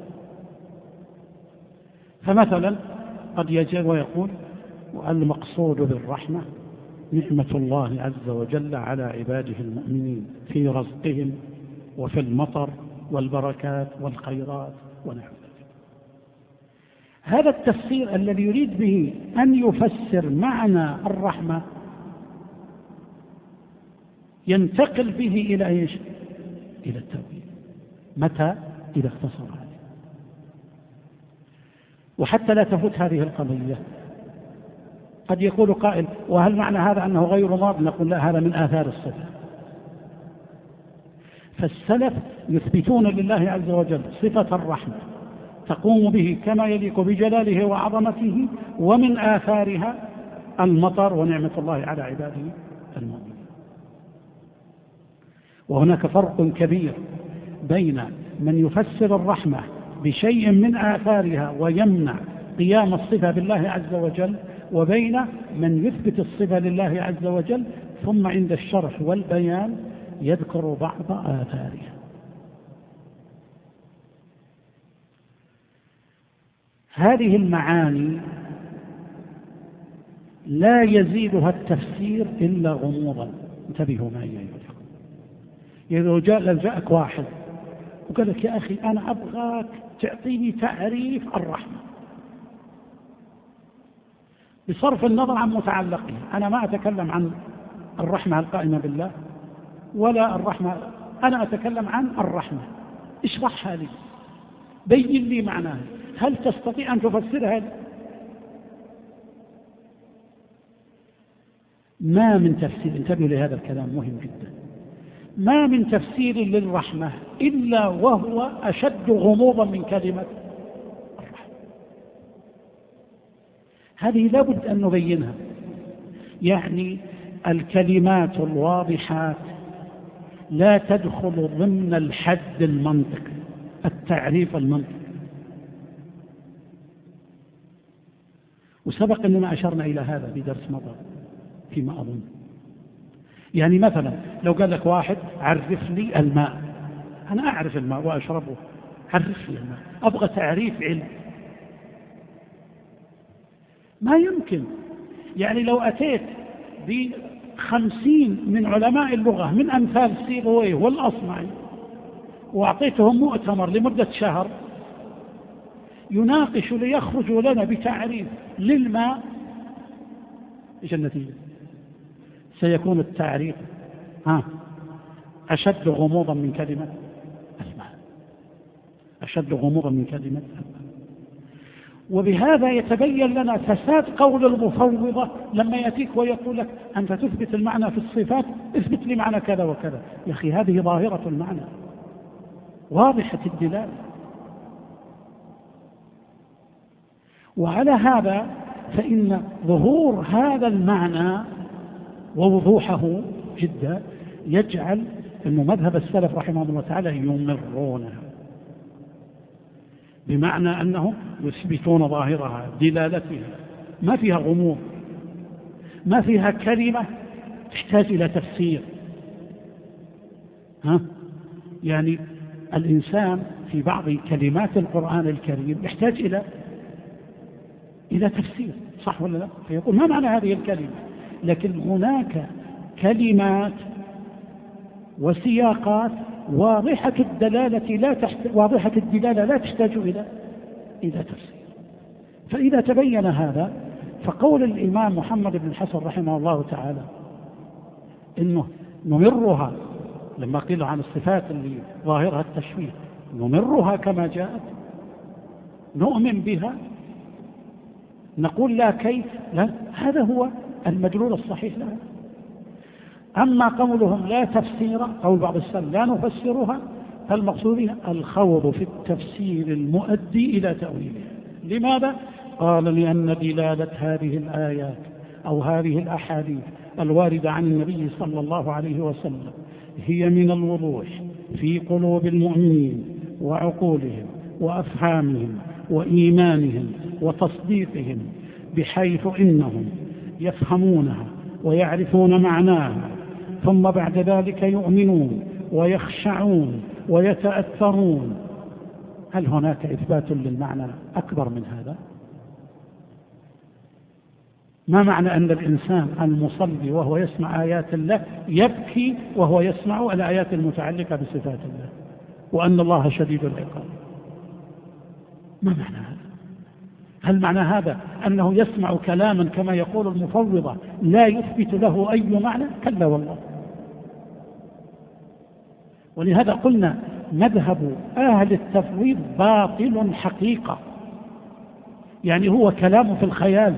فمثلا قد يجي ويقول المقصود بالرحمة نعمة الله عز وجل على عباده المؤمنين في رزقهم وفي المطر والبركات والخيرات ونحو ذلك. هذا التفسير الذي يريد به أن يفسر معنى الرحمة ينتقل به إلى إيش؟ إلى التأويل. متى؟ إذا اختصر هذا. وحتى لا تفوت هذه القضية قد يقول قائل وهل معنى هذا أنه غير ماض؟ نقول لا، هذا من آثار الصفة. فالسلف يثبتون لله عز وجل صفة الرحمة تقوم به كما يليق بجلاله وعظمته، ومن آثارها المطر ونعمة الله على عباده المؤمنين. وهناك فرق كبير بين من يفسر الرحمة بشيء من آثارها ويمنع قيام الصفة بالله عز وجل، وبين من يثبت الصفة لله عز وجل ثم عند الشرح والبيان يذكر بعض آثارها. هذه المعاني لا يزيدها التفسير إلا غموضا. انتبهوا معي يا إذا جاءك واحد وقال لك يا أخي أنا أبغاك تعطيني تعريف الرحمة بصرف النظر عن متعلقه، أنا ما أتكلم عن الرحمة القائمة بالله ولا الرحمة، أنا أتكلم عن الرحمة، اشرحها لي، بين لي معناها، هل تستطيع أن تفسرها؟ ما من تفسير، انتبهوا لهذا الكلام مهم جدا، ما من تفسير للرحمة إلا وهو أشد غموضا من كلمة الرحمة. هذه لابد أن نبينها، يعني الكلمات الواضحات لا تدخل ضمن الحد المنطقي، التعريف المنطقي، وسبق أننا أشرنا إلى هذا في درس مضى فيما أظن. يعني مثلا لو قال لك واحد عرف لي الماء، أنا أعرف الماء وأشربه، عرف لي الماء، أبغى تعريف علم، ما يمكن. يعني لو أتيت ب50 من علماء اللغة من أمثال سيبويه والأصمعي وأعطيتهم مؤتمر لمدة شهر يناقش ليخرجوا لنا بتعريف للماء، إيش النتيجة؟ سيكون التعريف أشد غموضا من كلمة الماء، أشد غموضا من كلمة الماء. وبهذا يتبين لنا فساد قول المفوضة لما يأتيك ويقول لك أنت تثبت المعنى في الصفات، اثبت لي معنى كذا وكذا. يا أخي هذه ظاهرة المعنى واضحة الدلالة. وعلى هذا فإن ظهور هذا المعنى ووضوحه جدا يجعل أن مذهب السلف رحمه الله تعالى يمرونه، بمعنى أنه يثبتون ظاهرها دلالتها، ما فيها غموض، ما فيها كلمة تحتاج إلى تفسير. يعني الإنسان في بعض كلمات القرآن الكريم يحتاج إلى تفسير، صح ولا لا؟ فيقول ما معنى هذه الكلمة؟ لكن هناك كلمات وسياقات واضحة الدلالة لا تحتاج إلى تفسير. فإذا تبين هذا فقول الإمام محمد بن الحسن رحمه الله تعالى إنه نمرها، لما قيل عن الصفات اللي ظاهرها التشبيه، نمرها كما جاءت، نؤمن بها، نقول لا كيف، لا، هذا هو المدلول الصحيح لها. أما قولهم لا تفسير، قول بعض السلف لا نفسرها، فالمقصود بها الخوض في التفسير المؤدي إلى تأويله. لماذا؟ قال لأن دلالة هذه الآيات أو هذه الأحاديث الواردة عن النبي صلى الله عليه وسلم هي من الوضوح في قلوب المؤمنين وعقولهم وأفهامهم وإيمانهم وتصديقهم، بحيث إنهم يفهمونها ويعرفون معناها، ثم بعد ذلك يؤمنون ويخشعون ويتأثرون. هل هناك إثبات للمعنى أكبر من هذا؟ ما معنى أن الإنسان المصلي وهو يسمع آيات الله يبكي وهو يسمع الآيات المتعلقة بصفات الله وأن الله شديد العقاب؟ ما معنى هذا؟ هل معنى هذا أنه يسمع كلاما كما يقول المفوضة لا يثبت له أي معنى؟ كلا والله. ولهذا قلنا مذهب أهل التفويض باطل حقيقة، يعني هو كلام في الخيال.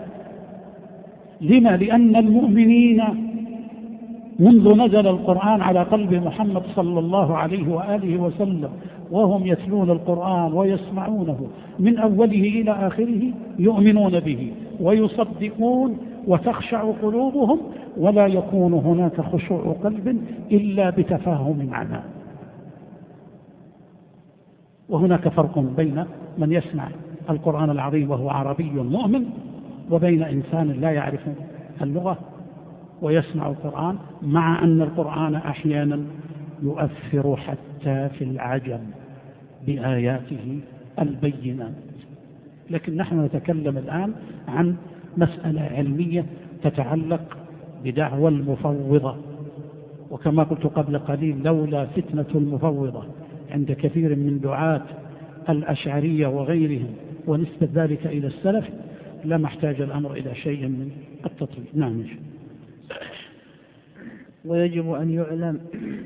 لما؟ لأن المؤمنين منذ نزل القرآن على قلب محمد صلى الله عليه وآله وسلم وهم يتلون القرآن ويسمعونه من أوله إلى آخره يؤمنون به ويصدقون وتخشع قلوبهم، ولا يكون هناك خشوع قلب إلا بتفاهم معناه. وهناك فرق بين من يسمع القرآن العظيم وهو عربي مؤمن وبين إنسان لا يعرف اللغة ويسمع القرآن، مع أن القرآن أحيانا يؤثر حتى في العجم بآياته البينات. لكن نحن نتكلم الآن عن مسألة علمية تتعلق بدعوى المفوضة، وكما قلت قبل قليل لولا فتنة المفوضة عند كثير من دعاة الأشعرية وغيرهم ونسبة ذلك إلى السلف لما احتاج الأمر إلى شيء من التطويل. نعم. ويجب أن يعلم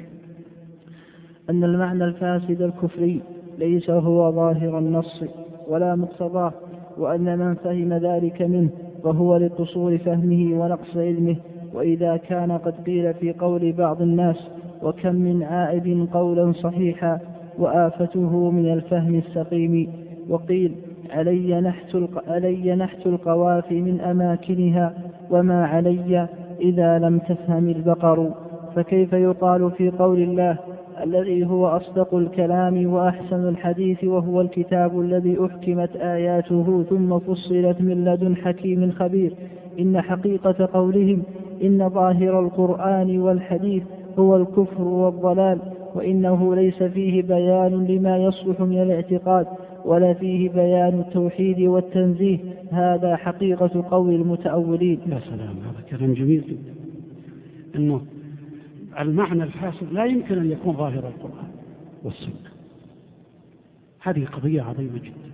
أن المعنى الفاسد الكفري ليس هو ظاهر النص ولا مقتضاه، وأن من فهم ذلك منه فهو لقصور فهمه ونقص علمه. وإذا كان قد قيل في قول بعض الناس وكم من عائب قولا صحيحا وآفته من الفهم السقيم، وقيل علي نحت القوافي من أماكنها وما علي إذا لم تفهم البقر، فكيف يقال في قول الله الذي هو أصدق الكلام وأحسن الحديث، وهو الكتاب الذي أحكمت آياته ثم فصلت من لدن حكيم خبير. إن حقيقة قولهم إن ظاهر القرآن والحديث هو الكفر والضلال، وإنه ليس فيه بيان لما يصلح من الاعتقاد ولا فيه بيان التوحيد والتنزيه، هذا حقيقة قول المتأولين. يا سلام، هذا كلام جميل جدا. إنه المعنى الفاسد لا يمكن أن يكون ظاهر القرآن والسنة. هذه قضية عظيمة جدا.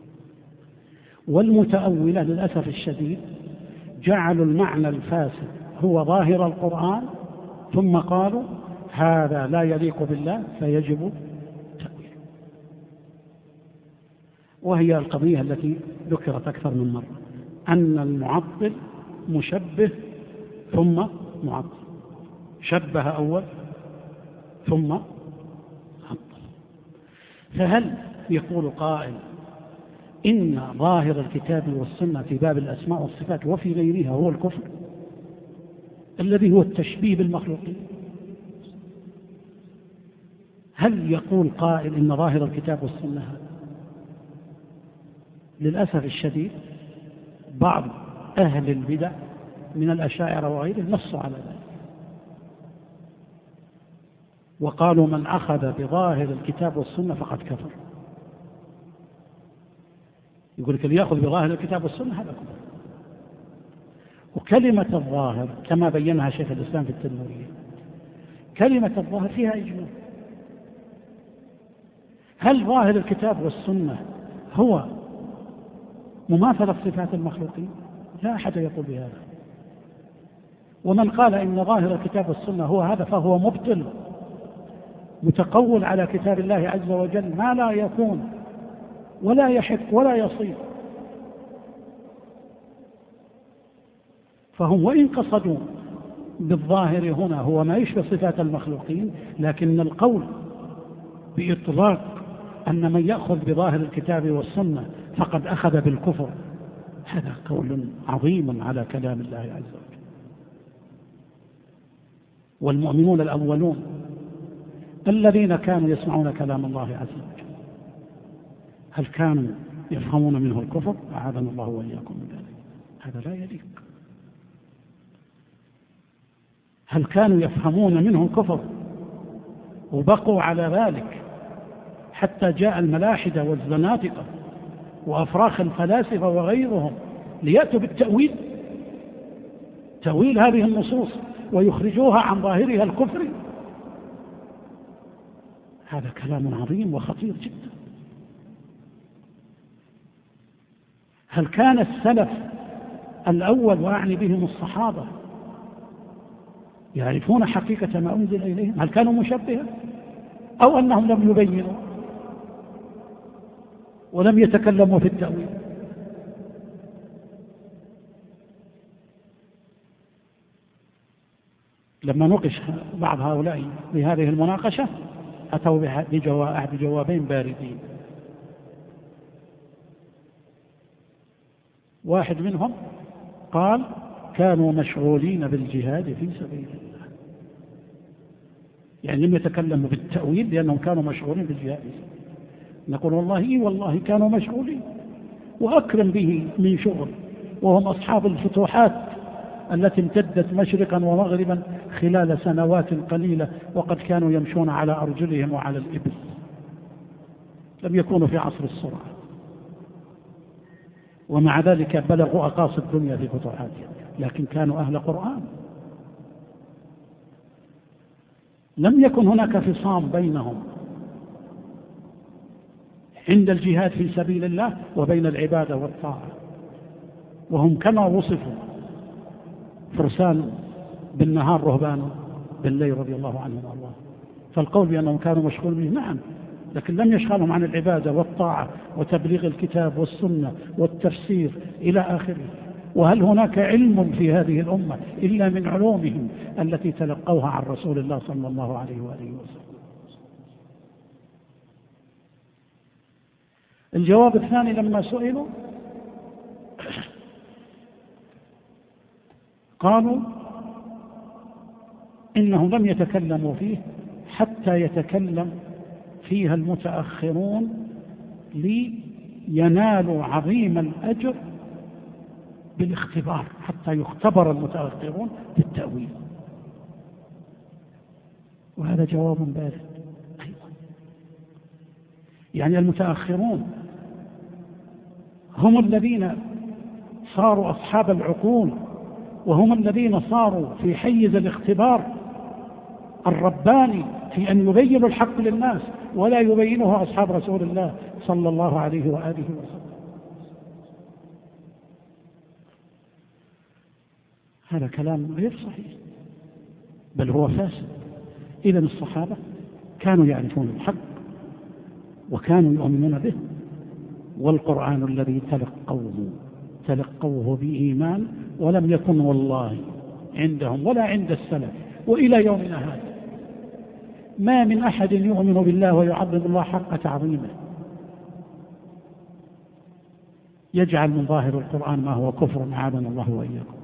والمتأولة للأسف الشديد جعلوا المعنى الفاسد هو ظاهر القرآن، ثم قالوا هذا لا يليق بالله فيجب تأويله. وهي القضية التي ذكرت أكثر من مرة، أن المعطل مشبه ثم معطل، شبه أول ثم عطل. فهل يقول قائل إن ظاهر الكتاب والسنة في باب الأسماء والصفات وفي غيرها هو الكفر الذي هو التشبيه بالمخلوقين؟ هل يقول قائل إن ظاهر الكتاب والسنة هذا؟ للأسف الشديد بعض أهل البدع من الأشاعرة وغيرهم نصوا على ذلك، وقالوا من أخذ بظاهر الكتاب والسنة فقد كفر. يقول لك اللي يأخذ بظاهر الكتاب والسنة هذا كفر. وكلمة الظاهر كما بينها شيخ الإسلام في التنويرية، كلمة الظاهر فيها إجمال. هل ظاهر الكتاب والسنة هو مماثلة صفات المخلوقين؟ لا أحد يقول بهذا. ومن قال إن ظاهر الكتاب والسنة هو هذا فهو مبطل متقول على كتاب الله عز وجل ما لا يكون ولا يحق ولا يصير. فهم وإن قصدوا بالظاهر هنا هو ما يشبه صفات المخلوقين، لكن القول بإطلاق أن من يأخذ بظاهر الكتاب والسنة فقد أخذ بالكفر، هذا قول عظيم على كلام الله عز وجل. والمؤمنون الأولون الذين كانوا يسمعون كلام الله عز وجل هل كانوا يفهمون منه الكفر؟ أعاذنا الله وإياكم من ذلك. هذا لا يليق. هل كانوا يفهمون منه الكفر وبقوا على ذلك حتى جاء الملاحدة والزنادقة وأفراخ الفلاسفة وغيرهم ليأتوا بالتأويل، تأويل هذه النصوص ويخرجوها عن ظاهرها الكفر؟ هذا كلام عظيم وخطير جدا. هل كان السلف الأول وأعني بهم الصحابة يعرفون حقيقة ما أنزل إليهم؟ هل كانوا مشبهة أو أنهم لم يبينوا ولم يتكلموا في التأويل؟ لما نقش بعض هؤلاء بهذه المناقشة أتوا بجوابين باردين. واحد منهم قال كانوا مشغولين بالجهاد في سبيل الله، يعني لم يتكلموا بالتأويل لأنهم كانوا مشغولين بالجهاد. نقول والله والله كانوا مشغولين، وأكرم به من شغل، وهم أصحاب الفتوحات التي امتدت مشرقا ومغربا خلال سنوات قليلة، وقد كانوا يمشون على أرجلهم وعلى الإبل، لم يكونوا في عصر السرعة، ومع ذلك بلغوا أقاصي الدنيا في فتوحاتهم، لكن كانوا أهل قرآن. لم يكن هناك فصام بينهم عند الجهاد في سبيل الله وبين العبادة والطاعة، وهم كما وصفوا فرسان بالنهار رهبان بالليل رضي الله عنهم وارضاهم. فالقول بأنهم كانوا مشغولين به نعم، لكن لم يشغلهم عن العبادة والطاعة وتبليغ الكتاب والسنة والتفسير إلى آخره. وهل هناك علم في هذه الأمة إلا من علومهم التي تلقوها عن رسول الله صلى الله عليه وآله وسلم؟ الجواب الثاني لما سئلوا قالوا إنهم لم يتكلموا فيه حتى يتكلم فيها المتأخرون لينالوا عظيم الأجر بالاختبار، حتى يختبر المتأخرون بالتأويل. وهذا جواب بارد أيضا. يعني المتأخرون هم الذين صاروا أصحاب العقول، وهم الذين صاروا في حيز الاختبار الرباني في أن يبينوا الحق للناس ولا يبينه أصحاب رسول الله صلى الله عليه وآله وسلم. هذا كلام غير صحيح، بل هو فاسد. إذا الصحابة كانوا يعرفون الحق وكانوا يؤمنون به، والقرآن الذي تلقوه بإيمان، ولم يكن والله عندهم ولا عند السلف وإلى يومنا هذا ما من أحد يؤمن بالله ويعظم الله حق تعظيمه يجعل من ظاهر القرآن ما هو كفر، أعاذنا الله وإياكم.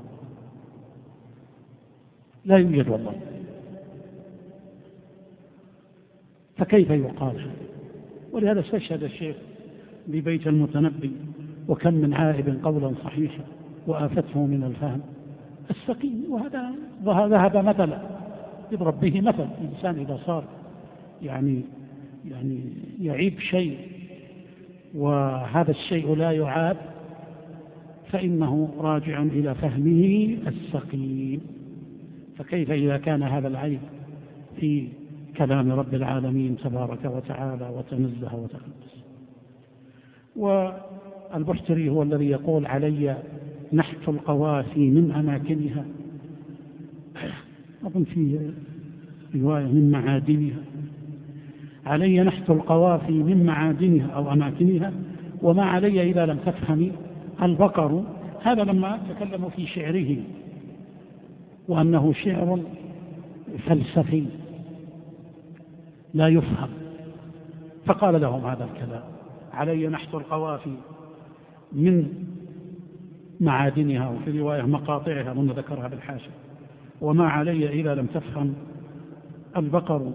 لا يوجد والله. فكيف يقال؟ ولهذا استشهد الشيخ ببيت المتنبي: وكم من عائب قولا صحيحا وآفته من الفهم السقيم. وهذا ذهب مثلا يضرب به مثل الإنسان إذا صار يعني يعيب شيء وهذا الشيء لا يعاب، فإنه راجع إلى فهمه السقيم. فكيف إذا كان هذا العيب في كلام رب العالمين تبارك وتعالى وتنزه وتقدس؟ والبحتري هو الذي يقول: علي نحت القوافي من أماكنها، أظن في رواية من معادنها، علي نحت القوافي من معادنها أو أماكنها، وما علي إذا لم تفهمي البقر. هذا لما تكلموا في شعره وأنه شعر فلسفي لا يفهم، فقال لهم هذا الكلام: علي نحت القوافي من معادنها، وفي رواية مقاطعها، من ذكرها بالحاشية، وما علي إذا لم تفهم البقر.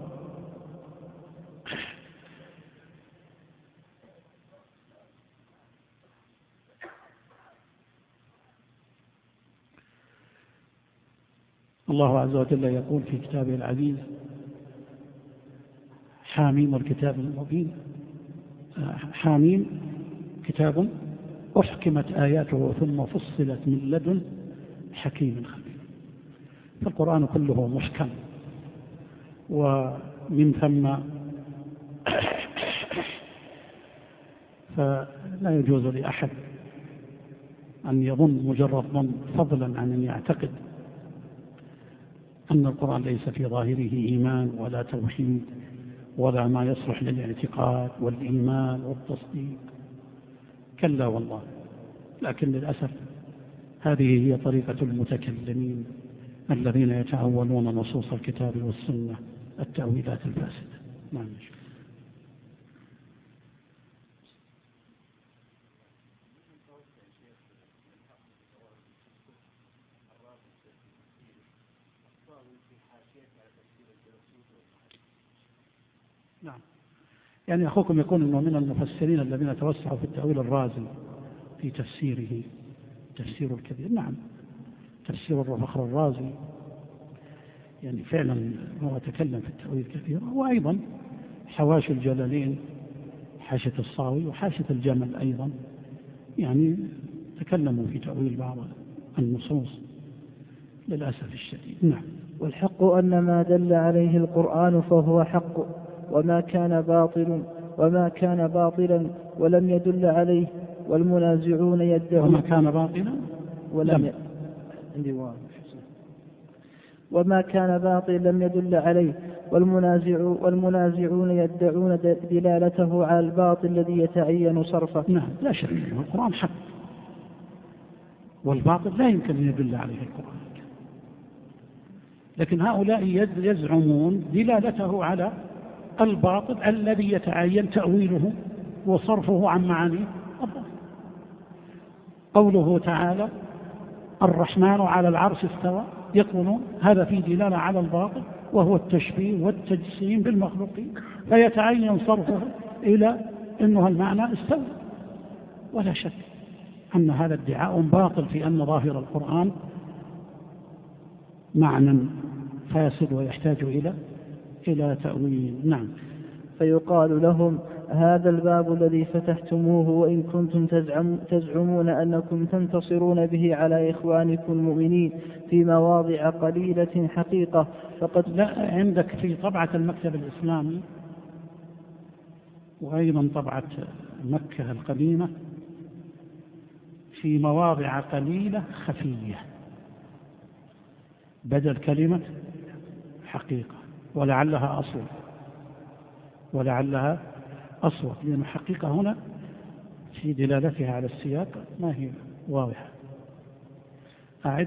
الله عز وجل يقول في كتابه العزيز: حاميم الكتاب المبين، حاميم كتاب أحكمت آياته ثم فصلت من لدن حكيم خبير. فالقرآن كله محكم، ومن ثم فلا يجوز لأحد أن يظن مجرد ظن، فضلا عن أن يعتقد أن القرآن ليس في ظاهره إيمان ولا توحيد ولا ما يصلح للاعتقاد والإيمان والتصديق. كلا والله. لكن للأسف هذه هي طريقة المتكلمين الذين يتأولون نصوص الكتاب والسنة التأويلات الفاسدة. نعم. نعم. يعني أخوكم يقول أنه من المفسرين الذين توسعوا في التأويل الرازي في تفسيره، تفسير الكبير. نعم، تفسير الفخر الرازي يعني فعلا هو تكلم في التأويل كثيرا. وأيضا حواشي الجلالين، حاشية الصاوي وحاشية الجمل أيضا يعني تكلموا في تأويل بعض النصوص للأسف الشديد. نعم. والحق أن ما دل عليه القرآن فهو حق، وما كان باطلا ولم يدل عليه والمنازعون يدعون وما كان باطلا وما كان باطلا لم يدل عليه والمنازعون يدعون دلالته على الباطل الذي يتعين صرفه. نعم، لا شك، القرآن حق والباطل لا يمكن أن يدل عليه القرآن، لكن هؤلاء يزعمون دلالته على الباطل الذي يتعين تأويله وصرفه عن معاني الله. قوله تعالى: الرحمن على العرش استوى، يقولون هذا فيه دلالة على الباطل وهو التشبيه والتجسيم بالمخلوقين، فيتعين صرفه إلى أنه المعنى استوى. ولا شك أن هذا ادعاء باطل في أن ظاهر القرآن معنى فاسد ويحتاج إلى تأويل. نعم. فيقال لهم: هذا الباب الذي فتحتموه وإن كنتم تزعمون أنكم تنتصرون به على إخوانكم المؤمنين في مواضع قليلة حقيقة فقد لا، عندك في طبعة المكتب الإسلامي وأيضا طبعة مكة القديمة في مواضع قليلة خفية بدل كلمة حقيقة، ولعلها أصوب، لأن الحقيقة هنا في دلالتها على السياق ما هي واضحة. أعد.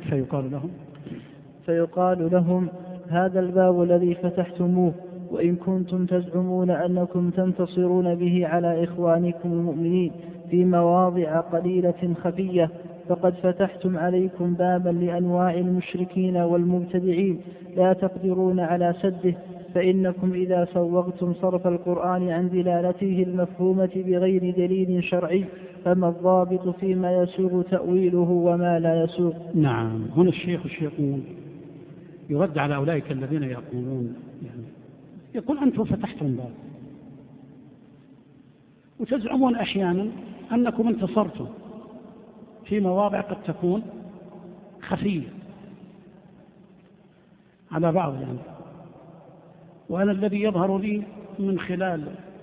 فيقال لهم: هذا الباب الذي فتحتموه وإن كنتم تزعمون أنكم تنتصرون به على إخوانكم المؤمنين في مواضع قليلة خفية فقد فتحتم عليكم بابا لأنواع المشركين والمبتدعين لا تقدرون على سده، فإنكم إذا سوغتم صرف القرآن عن دلالته المفهومة بغير دليل شرعي فما الضابط فيما يسوغ تأويله وما لا يسوغ؟ نعم. هنا الشيخ يرد على أولئك الذين يقولون يقول أنتم فتحتم باب وتزعمون أحيانا أنكم انتصرتم في مواضع قد تكون خفية على بعض وأنا الذي يظهر لي من خلال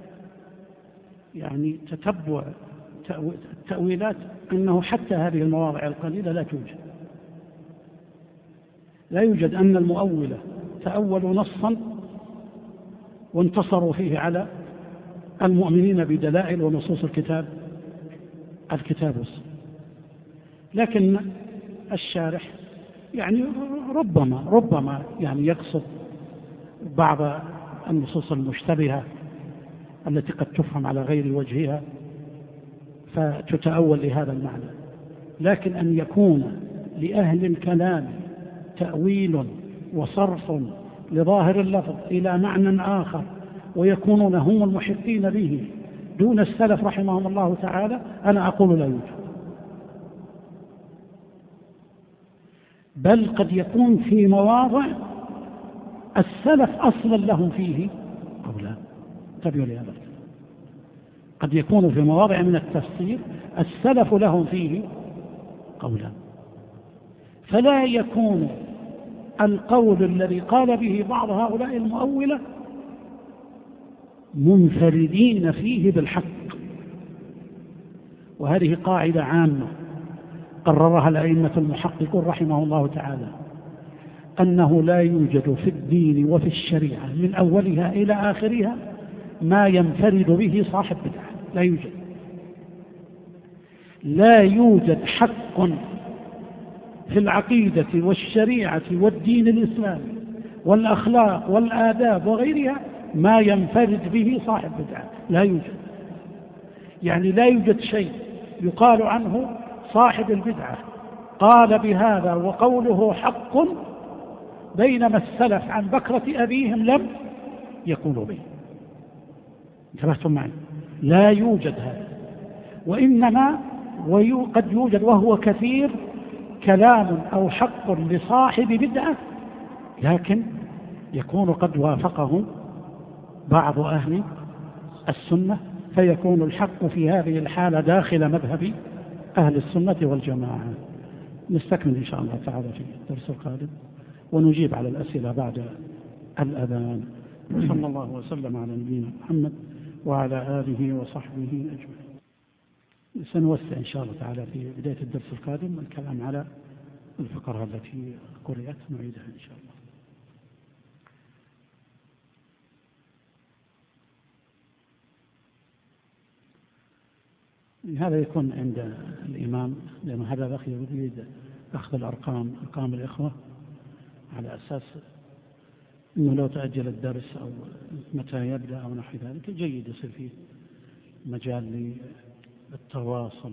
تتبع التأويلات أنه حتى هذه المواضع القليلة لا يوجد أن المؤولة تأولوا نصا وانتصروا فيه على المؤمنين بدلائل ونصوص الكتاب والسنة. لكن الشارح ربما يقصد بعض النصوص المشتبهة التي قد تفهم على غير وجهها فتتأول لهذا المعنى، لكن أن يكون لأهل الكلام تأويل وصرف لظاهر اللفظ إلى معنى آخر ويكونون هم المحقين به دون السلف رحمهم الله تعالى، أنا أقول لا يوجد. بل قد يكون في مواضع السلف أصلا لهم فيه قولا. انتبهوا لهذا. قد يكون في مواضع من التفسير السلف لهم فيه قولا، فلا يكون القول الذي قال به بعض هؤلاء المؤولة منفردين فيه بالحق. وهذه قاعدة عامة قررها الأئمة المحققون رحمه الله تعالى، أنه لا يوجد في الدين وفي الشريعة من أولها إلى آخرها ما ينفرد به صاحب بدعة. لا يوجد حق في العقيدة والشريعة والدين الإسلامي والأخلاق والآداب وغيرها ما ينفرد به صاحب بدعة. لا يوجد. لا يوجد شيء يقال عنه صاحب البدعة قال بهذا وقوله حق بينما السلف عن بكرة أبيهم لم يقولوا به. انتبهتم معي؟ لا يوجد هذا. وإنما قد يوجد وهو كثير كلام أو حق لصاحب بدعة، لكن يكون قد وافقه بعض أهل السنة، فيكون الحق في هذه الحالة داخل مذهب أهل السنة والجماعة. نستكمل إن شاء الله تعالى في الدرس القادم ونجيب على الأسئلة بعد الأذان. صلى الله وسلم على نبينا محمد وعلى آله وصحبه أجمعين. سنوسع إن شاء الله تعالى في بداية الدرس القادم الكلام على الفقرة التي قرأت نعيدها إن شاء الله. هذا يكون عند الإمام، لأن هذا الأخ يريد أخذ أرقام الإخوة على أساس أنه لو تأجل الدرس أو متى يبدأ أو نحو ذلك جيد يصير فيه مجال للتواصل.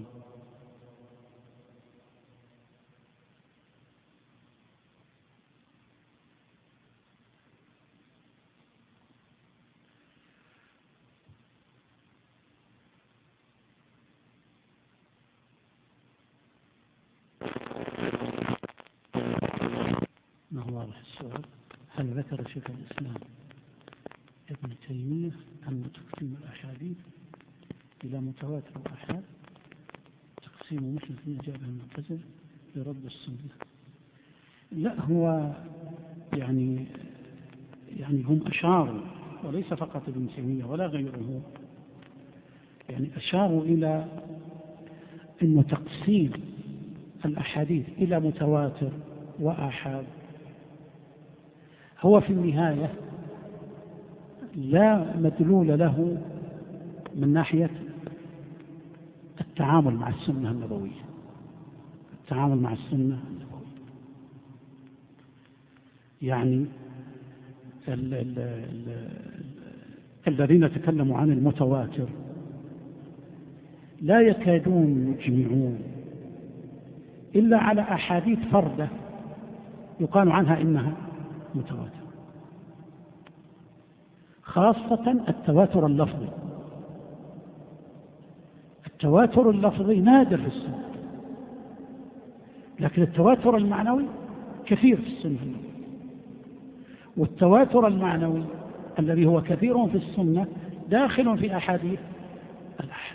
ما هو واضح السؤال؟ هل ذكر شيخ الإسلام ابن تيمية أن تقسيم الأحاديث إلى متواتر وآحاد تقسيم مثل الذين جاء به المعتزلة لرد السنة؟ لا، هو يعني هم أشاروا، وليس فقط ابن تيمية ولا غيره، يعني أشاروا إلى أن تقسيم الأحاديث إلى متواتر وآحاد هو في النهاية لا مدلول له من ناحية التعامل مع السنة النبوية. التعامل مع السنة النبوية يعني الذين تكلموا عن المتواتر لا يكادون يجمعون إلا على أحاديث فردة يقال عنها إنها متواتر، خاصة التواتر اللفظي. التواتر اللفظي نادر في السنة، لكن التواتر المعنوي كثير في السنة. والتواتر المعنوي الذي هو كثير في السنة داخل في أحاديث الأحاد،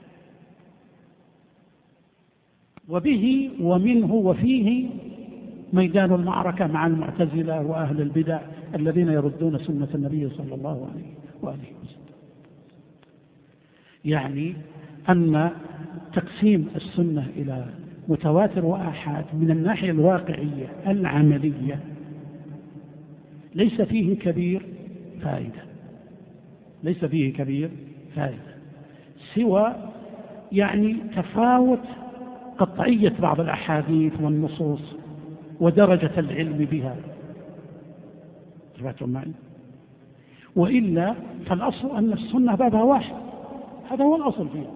وبه ومنه وفيه ميدان المعركة مع المعتزلة وأهل البدع الذين يردون سنة النبي صلى الله عليه وآله وسلم. يعني أن تقسيم السنة إلى متواتر وآحاد من الناحية الواقعية العملية ليس فيه كبير فائدة، ليس فيه كبير فائدة، سوى يعني تفاوت قطعية بعض الأحاديث والنصوص ودرجة العلم بها. تفهمتم معي؟ وإلا فالأصل أن السنة بابها واحد، هذا هو الأصل فيها.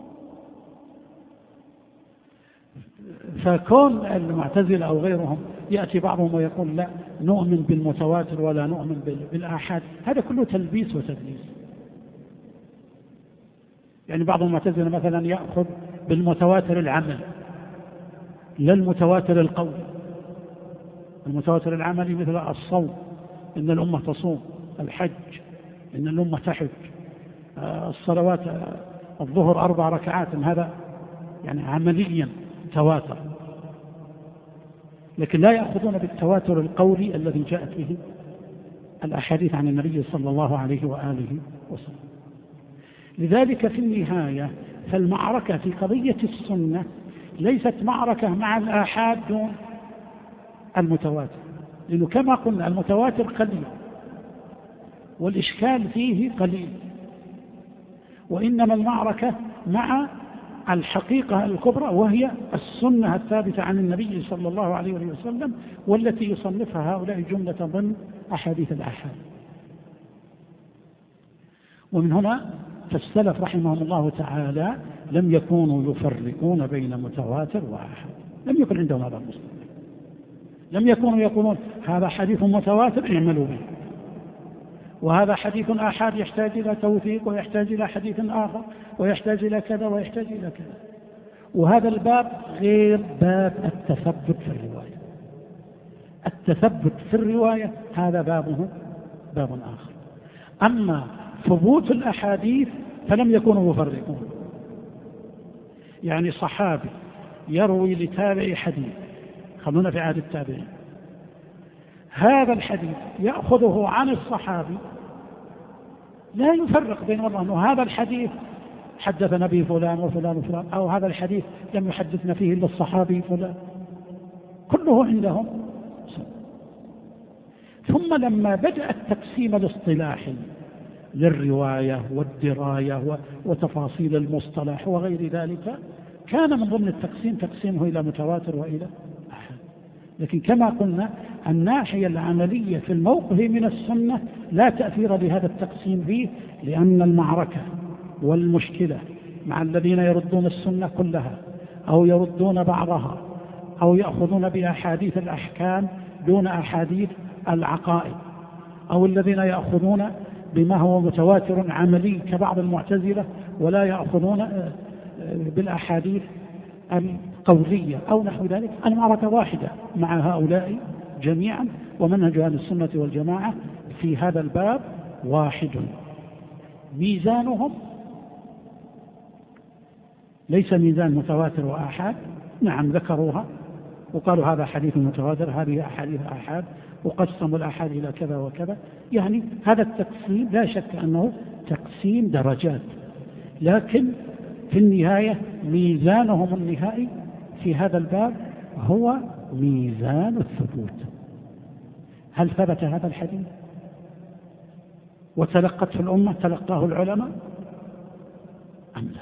فكون المعتزلة أو غيرهم يأتي بعضهم ويقول لا نؤمن بالمتواتر ولا نؤمن بالآحاد، هذا كله تلبيس وتدليس. يعني بعض المعتزلة مثلا يأخذ بالمتواتر العمل لا المتواتر القول. المتواتر العملي مثل الصوم، إن الأمة تصوم، الحج إن الأمة تحج، الصلوات الظهر 4 ركعات، هذا يعني عمليا تواتر. لكن لا يأخذون بالتواتر القولي الذي جاءت به الأحاديث عن النبي صلى الله عليه وآله وسلم. لذلك في النهاية فالمعركة في قضية السنة ليست معركة مع الآحاد دون المتواتر، لأنه كما قلنا المتواتر قليل والإشكال فيه قليل، وإنما المعركة مع الحقيقة الكبرى وهي السنة الثابتة عن النبي صلى الله عليه وسلم، والتي يصنفها هؤلاء جملة ضمن أحاديث الآحاد. ومن هنا فالسلف رحمهم الله تعالى لم يكونوا يفرقون بين متواتر وآحاد، لم يكن عندهم هذا المصطلح. لم يكونوا يقولون هذا حديث متواتر اعملوا به، وهذا حديث آحاد يحتاج إلى توثيق ويحتاج إلى حديث آخر ويحتاج إلى كذا ويحتاج إلى كذا. وهذا الباب غير باب التثبت في الرواية. التثبت في الرواية هذا بابه باب آخر. أما ثبوت الأحاديث فلم يكونوا يفرقون. يعني صحابي يروي لتابع حديث، خلونا في عهد التابعين، هذا الحديث يأخذه عن الصحابي، لا يفرق بين والله أنه هذا الحديث حدثنا به فلان وفلان وفلان، أو هذا الحديث لم يحدثنا فيه إلا الصحابي فلان، كله عندهم. ثم لما بدأ التقسيم الاصطلاحي للرواية والدراية وتفاصيل المصطلح وغير ذلك، كان من ضمن التقسيم تقسيمه إلى متواتر وإلى أحاد. لكن كما قلنا الناحية العملية في الموقف من السنة لا تأثير لهذا التقسيم فيه، لأن المعركة والمشكلة مع الذين يردون السنة كلها أو يردون بعضها أو يأخذون بأحاديث الأحكام دون أحاديث العقائد، أو الذين يأخذون بما هو متواتر عملي كبعض المعتزلة ولا يأخذون بالأحاديث قولية أو نحو ذلك، المعركة واحدة مع هؤلاء جميعا، ومنهج أهل السنة والجماعة في هذا الباب واحد. ميزانهم ليس ميزان متواتر وآحاد، نعم ذكروها وقالوا هذا حديث متواتر، هذه أحاديث آحاد، وقسموا الآحاد إلى كذا وكذا، يعني هذا التقسيم لا شك أنه تقسيم درجات، لكن في النهاية ميزانهم النهائي في هذا الباب هو ميزان الثبوت. هل ثبت هذا الحديث وتلقته الأمة، تلقاه العلماء أم لا؟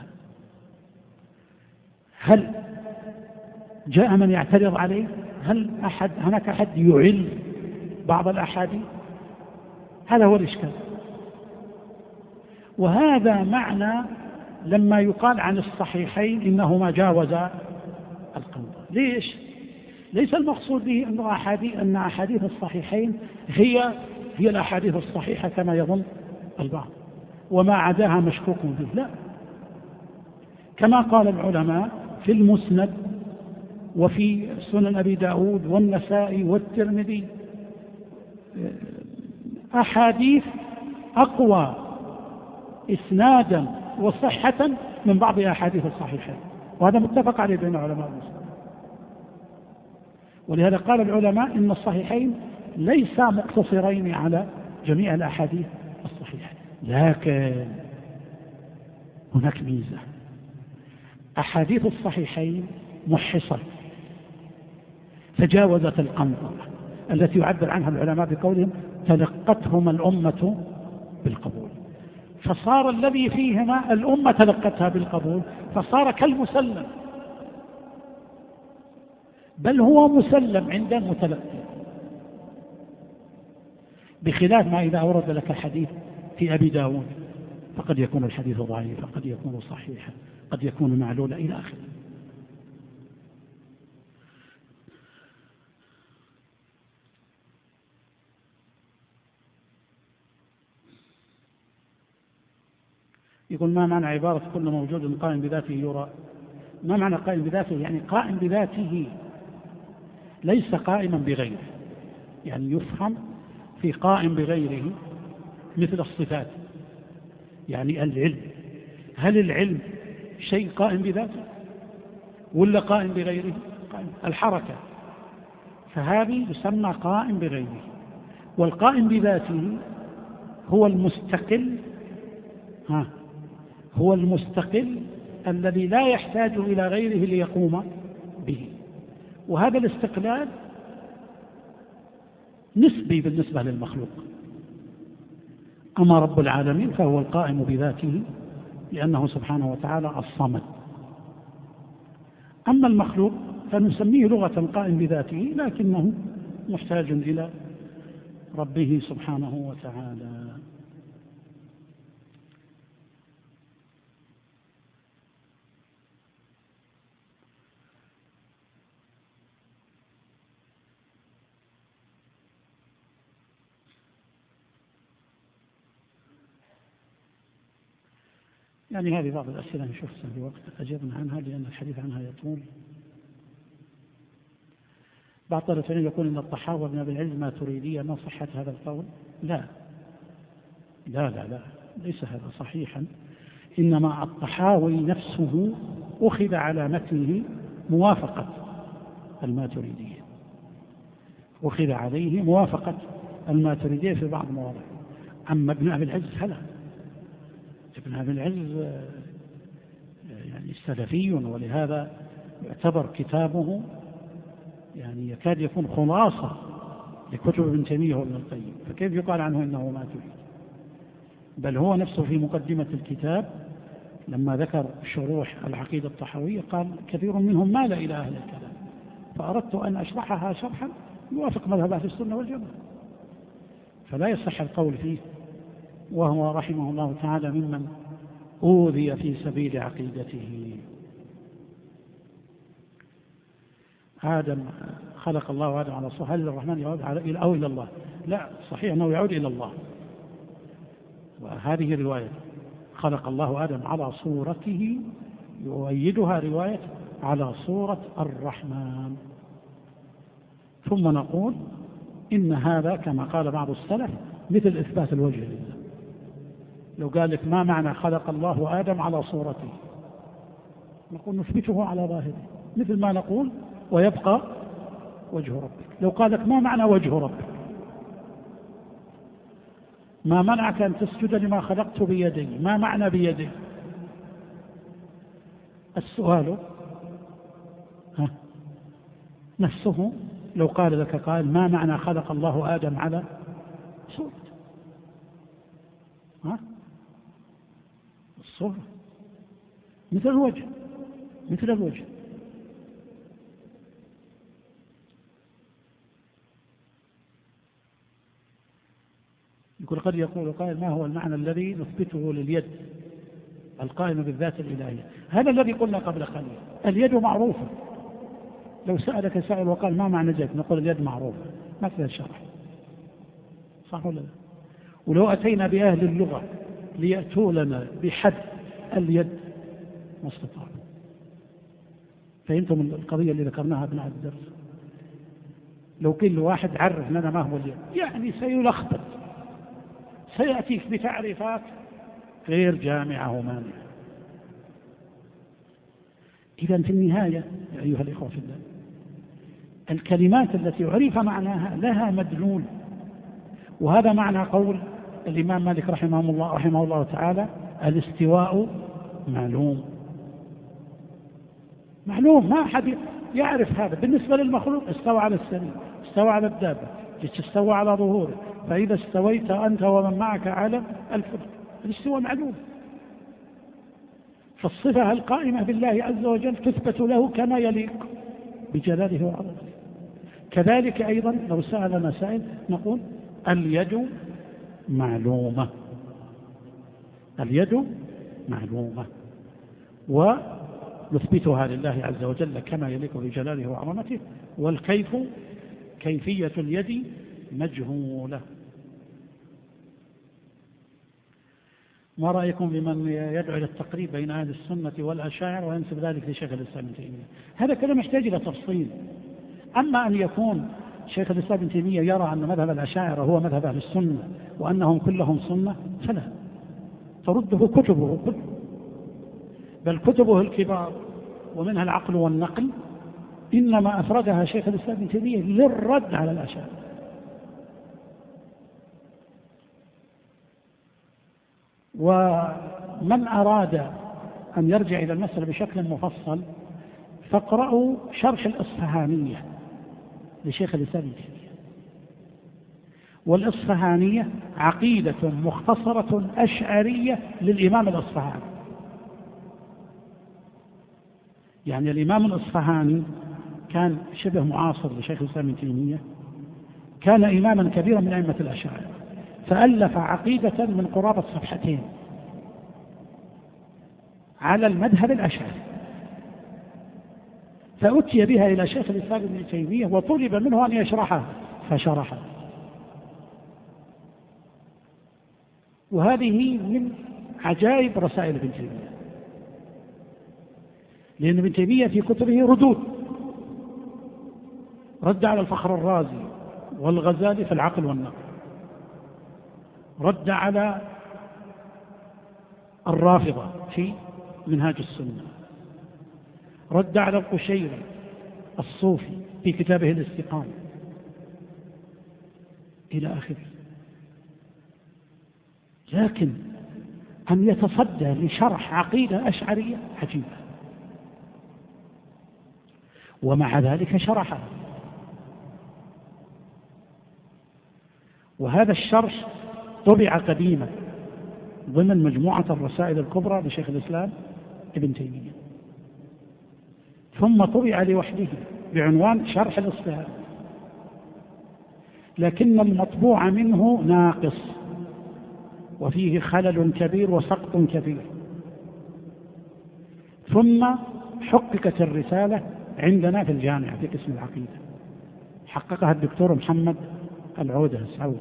هل جاء من يعترض عليه؟ هل هناك أحد يعل بعض الأحاديث؟ هذا هو الإشكال. وهذا معنى لما يقال عن الصحيحين إنهما جاوزا القنطرة. ليش؟ ليس المقصود به أن أحاديث الصحيحين هي الأحاديث الصحيحة كما يظن البعض، وما عداها مشكوك به، لا. كما قال العلماء في المسند وفي سنن أبي داود والنسائي والترمذي أحاديث أقوى إسنادا وصحة من بعض أحاديث الصحيحين، وهذا متفق عليه بين علماء المسلمين. ولهذا قال العلماء إن الصحيحين ليس مقتصرين على جميع الأحاديث الصحيحة، لكن هناك ميزة: أحاديث الصحيحين محصة تجاوزت القنطرة التي يعبر عنها العلماء بقولهم تلقتهما الأمة بالقبول، فصار الذي فيهما الأمة تلقتها بالقبول، فصار كالمسلم، بل هو مسلم عند المتلقي، بخلاف ما إذا أورد لك حديث في أبي داود فقد يكون الحديث ضعيفا، قد يكون صحيحا، قد يكون معلولا إلى آخره. يقول ما معنى عبارة كل موجود قائم بذاته يرى؟ ما معنى قائم بذاته؟ يعني قائم بذاته ليس قائما بغيره، يعني يفهم في قائم بغيره مثل الصفات، يعني العلم، هل العلم شيء قائم بذاته ولا قائم بغيره؟ الحركة، فهذه يسمى قائم بغيره. والقائم بذاته هو المستقل، هو المستقل الذي لا يحتاج إلى غيره ليقوم به، وهذا الاستقلال نسبي بالنسبة للمخلوق. أما رب العالمين فهو القائم بذاته لأنه سبحانه وتعالى الصمد. أما المخلوق فنسميه لغة قائم بذاته، لكنه محتاج إلى ربه سبحانه وتعالى. يعني هذه بعض الأسئلة نشوف في وقت أجبنا عنها لأن الحديث عنها يطول. بعض طلبة العلم يقول إن الطحاوي بن أبي العز ما تريدية، ما صحة هذا القول؟ لا لا لا لا، ليس هذا صحيحا، إنما الطحاوي نفسه أخذ على متنه موافقة الماتريدية، أخذ عليه موافقة الماتريدية في بعض المواضع. أما ابن أبي العز فلا، ابن أبي العز يعني سلفي، ولهذا يعتبر كتابه يعني يكاد يكون خلاصة لكتب ابن تيمية وابن القيم، فكيف يقال عنه إنه ماتريدي؟ بل هو نفسه في مقدمة الكتاب لما ذكر شروح العقيدة الطحاوية قال كثير منهم مال إلى أهل الكلام، فأردت أن أشرحها شرحا يوافق مذهب أهل السنة والجماعة، فلا يصح القول فيه، وهو رحمه الله تعالى ممن أوذي في سبيل عقيدته. آدم خلق الله آدم على صورته، هل الرحمن يعود أو إلى الله؟ لا، صحيح أنه يعود إلى الله، وهذه رواية خلق الله آدم على صورته يؤيدها رواية على صورة الرحمن. ثم نقول إن هذا كما قال بعض السلف مثل إثبات الوجه لله. لو قال لك ما معنى خلق الله آدم على صورته، نقول نثبته على ظاهره، مثل ما نقول ويبقى وجه ربك. لو قال لك ما معنى وجه ربك، ما منعك أن تسجد لما خلقت بيدي، ما معنى بيدي؟ السؤال نفسه لو قال لك قائل ما معنى خلق الله آدم على صورة، الصورة مثل الوجه، مثل الوجه. يقول قد يقول قائل ما هو المعنى الذي نثبته لليد القائمة بالذات الإلهية؟ هذا الذي قلنا قبل قليل، اليد معروفة. لو سألك سائل وقال ما معنى يد، نقول اليد معروفة ما فيها شرح، صح ولا لا؟ ولو أتينا بأهل اللغة ليأتوا لنا بحد اليد ما استطاعوا. فهمتم القضية اللي ذكرناها بناء الدرس؟ لو كل واحد عرف لنا ما هو اليد يعني سيلخبط، سيأتيك بتعريفات غير جامعة ومانعة. إذا في النهاية يا أيها الإخوة في الله، الكلمات التي عرف معناها لها مدلول، وهذا معنى قول الإمام مالك رحمه الله تعالى: الاستواء معلوم. معلوم، ما أحد يعرف هذا. بالنسبة للمخلوق استوى على السرير، استوى على الدابة، استوى على ظهوره، فإذا استويت أنت ومن معك على الفلك، الاستواء معلوم. فالصفة القائمة بالله عز وجل تثبت له كما يليق بجلاله وعظمته. كذلك أيضا لو سألنا سائل نقول اليد معلومة، اليد معلومة، ونثبتها لله عز وجل كما يليق بجلاله وعظمته. والكيف، كيفية اليد مجهولة. ما رأيكم بمن يدعو إلى التقريب بين أهل السنة والأشاعرة وينسب ذلك لشيخ الإسلام ابن تيمية؟ هذا كلام يحتاج إلى تفصيل. أما أن يكون شيخ الإسلام ابن تيمية يرى أن مذهب الأشاعرة هو مذهب أهل السنة وأنهم كلهم سنة، فلا، ترده كتبه، بل كتبه الكبار ومنها العقل والنقل إنما أفردها شيخ الإسلام ابن تيمية للرد على الأشاعرة. ومن أراد أن يرجع إلى المسألة بشكل مفصل فاقرأوا شرح الإصفهانية لشيخ الإسلام ابن تيمية. والإصفهانية عقيدة مختصرة أشعرية للإمام الإصفهاني. يعني الإمام الإصفهاني كان شبه معاصر لشيخ الإسلام ابن تيمية، كان إماما كبيرا من أئمة الأشاعرة، فألف عقيدة من قرابة صفحتين على المذهب الأشعري، فأتي بها إلى شيخ الإسلام ابن تيمية وطلب منه أن يشرحها فشرحها. وهذه من عجائب رسائل ابن تيمية، لأن ابن تيمية في كتبه ردود، رد على الفخر الرازي والغزالي في العقل والنقل، رد على الرافضة في منهاج السنة، رد على القشيري الصوفي في كتابه الاستقامة إلى آخره. لكن أن يتصدى لشرح عقيدة أشعرية عجيبة، ومع ذلك شرحها. وهذا الشرح طبع قديما ضمن مجموعة الرسائل الكبرى لشيخ الإسلام ابن تيمية، ثم طبع لوحده بعنوان شرح الإصفهاني، لكن المطبوع منه ناقص وفيه خلل كبير وسقط كبير. ثم حققت الرسالة عندنا في الجامعة في قسم العقيدة، حققها الدكتور محمد العودة السعود،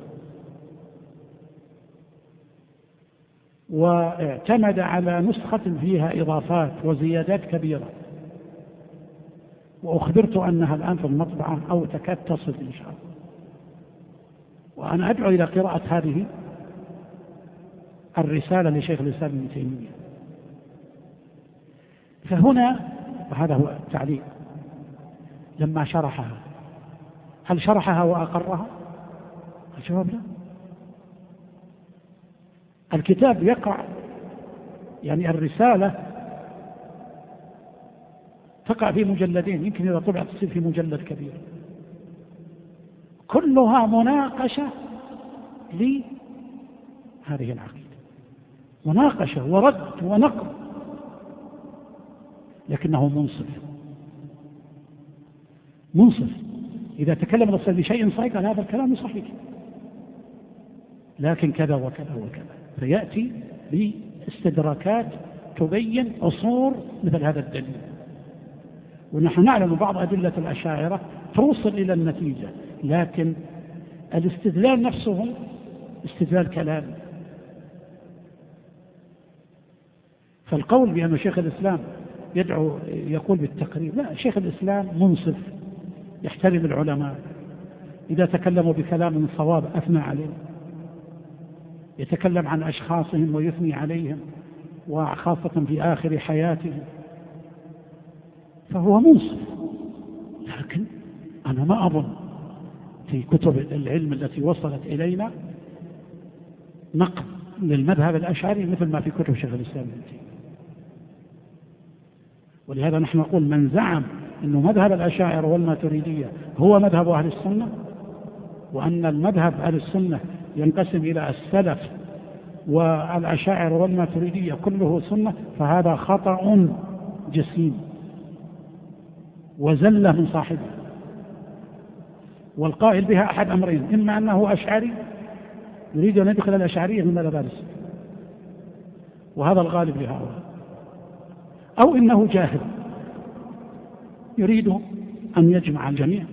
واعتمد على نسخة فيها إضافات وزيادات كبيرة، وأخبرت أنها الآن في المطبعة أو تكاد تصل إن شاء الله، وأنا أدعو إلى قراءة هذه الرسالة لشيخ الإسلام ابن تيمية. فهنا، وهذا هو التعليق، لما شرحها هل شرحها وأقرها؟ الجواب لا. الكتاب يقع، يعني الرسالة تقع في مجلدين، يمكن إذا طبعت تصير في مجلد كبير، كلها مناقشة لهذه العقيدة، مناقشة ورد ونقد، لكنه منصف. إذا تكلم الرسول بشيء صحيح قال هذا الكلام صحيح، لكن كذا وكذا وكذا، فيأتي باستدراكات تبين أصول مثل هذا الدليل. ونحن نعلم بعض أدلة الأشاعرة توصل إلى النتيجة، لكن الاستدلال نفسه استدلال كلامي. فالقول بأن شيخ الإسلام يقول بالتقريب، لا، شيخ الإسلام منصف، يحترم العلماء، إذا تكلموا بكلام صواب أثنى عليه، يتكلم عن أشخاصهم ويثني عليهم، وخاصة في آخر حياتهم، فهو منصف. لكن أنا ما أظن في كتب العلم التي وصلت إلينا نقد للمذهب الأشعري مثل ما في كتب شيخ الإسلام ابن تيمية. ولهذا نحن نقول من زعم أنه مذهب الأشاعرة والماتريدية هو مذهب أهل السنة، وأن المذهب أهل السنة ينقسم إلى السلف والأشاعرة والماتريدية كله سنة، فهذا خطأ جسيم وزلة من صاحبه. والقائل بها أحد أمرين: إما أنه أشعري يريد أن يدخل الأشعرية من مذهب السنة، وهذا الغالب لهؤلاء، أو إنه جاهل يريد أن يجمع الجميع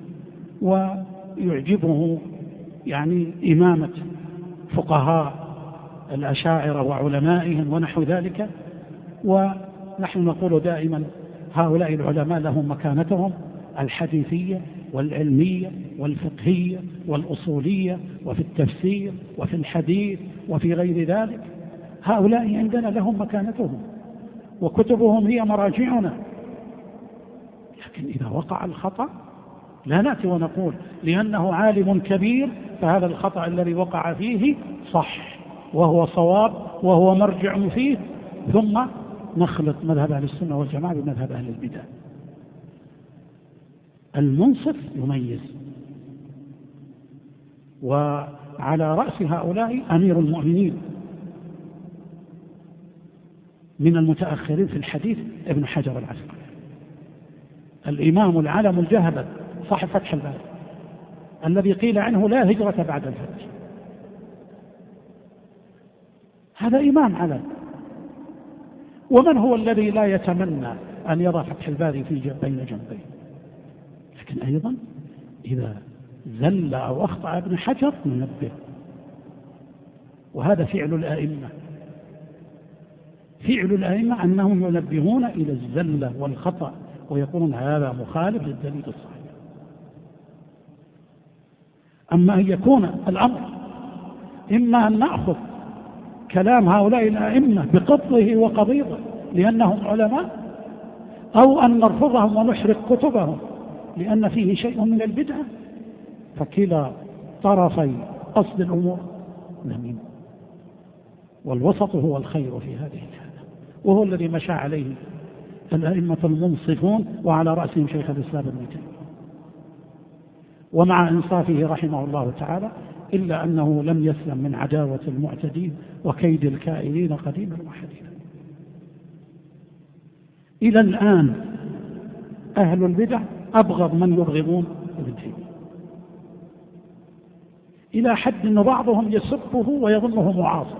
ويعجبه يعني إمامة فقهاء الأشاعرة وعلمائهم ونحو ذلك. ونحن نقول دائما هؤلاء العلماء لهم مكانتهم الحديثية والعلمية والفقهية والأصولية، وفي التفسير وفي الحديث وفي غير ذلك، هؤلاء عندنا لهم مكانتهم وكتبهم هي مراجعنا. لكن إذا وقع الخطأ لا نأتي ونقول لأنه عالم كبير فهذا الخطأ الذي وقع فيه صح وهو صواب وهو مرجع فيه، ثم نخلط مذهب أهل السنة والجماعة بمذهب أهل البدع. المنصف يميز، وعلى رأس هؤلاء أمير المؤمنين من المتأخرين في الحديث ابن حجر العسقلاني، الإمام العلم الجهبذ صاحب فتح الباري الذي قيل عنه لا هجرة بعد الفتح. هذا إمام علم. ومن هو الذي لا يتمنى أن يرى فتح الباري في بين جنبين؟ لكن أيضا إذا زل أو أخطأ ابن حجر ننبه، وهذا فعل الآئمة. فعل الآئمة أنهم ينبهون إلى الزلة والخطأ ويقولون هذا مخالف للدليل الصحيح. أما أن يكون الأمر إما أن نأخذ كلام هؤلاء الآئمة بقبضه وقبيضه لأنهم علماء، أو أن نرفضهم ونحرق كتبهم لأن فيه شيء من البدعة، فكلا طرفي قصد الأمور ذميم، والوسط هو الخير في هذه الحالة، وهو الذي مشى عليه الأئمة المنصفون وعلى رأسهم شيخ الإسلام ابن تيمية، ومع إنصافه رحمه الله تعالى، إلا أنه لم يسلم من عداوة المعتدين وكيد الكائنين قديما وحديثا. إلى الآن أهل البدع أبغض من يبغضون ابن تيمية، إلى حد أن بعضهم يسبه ويظنه معاصر،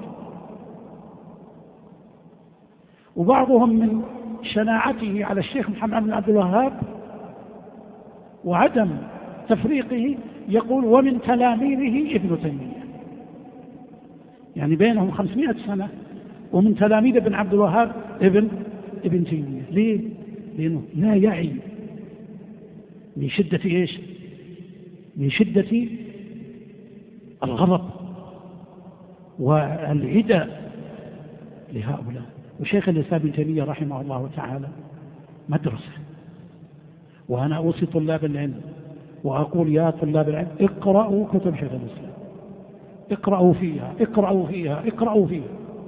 وبعضهم من شناعته على الشيخ محمد بن عبد الوهاب وعدم تفريقه يقول ومن تلاميذه ابن تيمية، يعني بينهم 500 سنة، ومن تلاميذ ابن عبد الوهاب ابن تيمية. ليه؟ لأنه لا يعي من شدة إيش؟ من شدة الغضب والعداء لهؤلاء. وشيخ الإسلام ابن تيمية رحمه الله تعالى مدرسة. وأنا أوصي طلاب العلم وأقول يا طلاب العلم اقرأوا كتب شيخ الإسلام، اقرأوا فيها اقرأوا فيها اقرأوا فيها،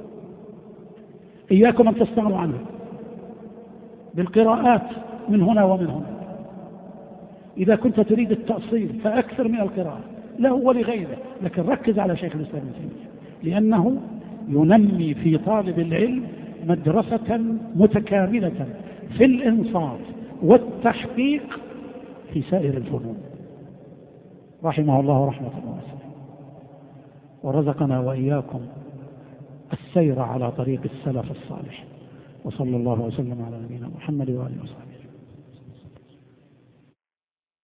إياكم أن تستغنوا عنها بالقراءات من هنا ومن هنا. إذا كنت تريد التأصيل فأكثر من القراءة له ولغيره، لكن ركز على شيخ الإسلام ابن تيمية، لأنه ينمي في طالب العلم مدرسة متكاملة في الإنصاف والتحقيق في سائر الفنون، رحمه الله رحمة واسعة، ورزقنا وإياكم السير على طريق السلف الصالح. وصلى الله وسلم على نبينا محمد وآله وصحبه.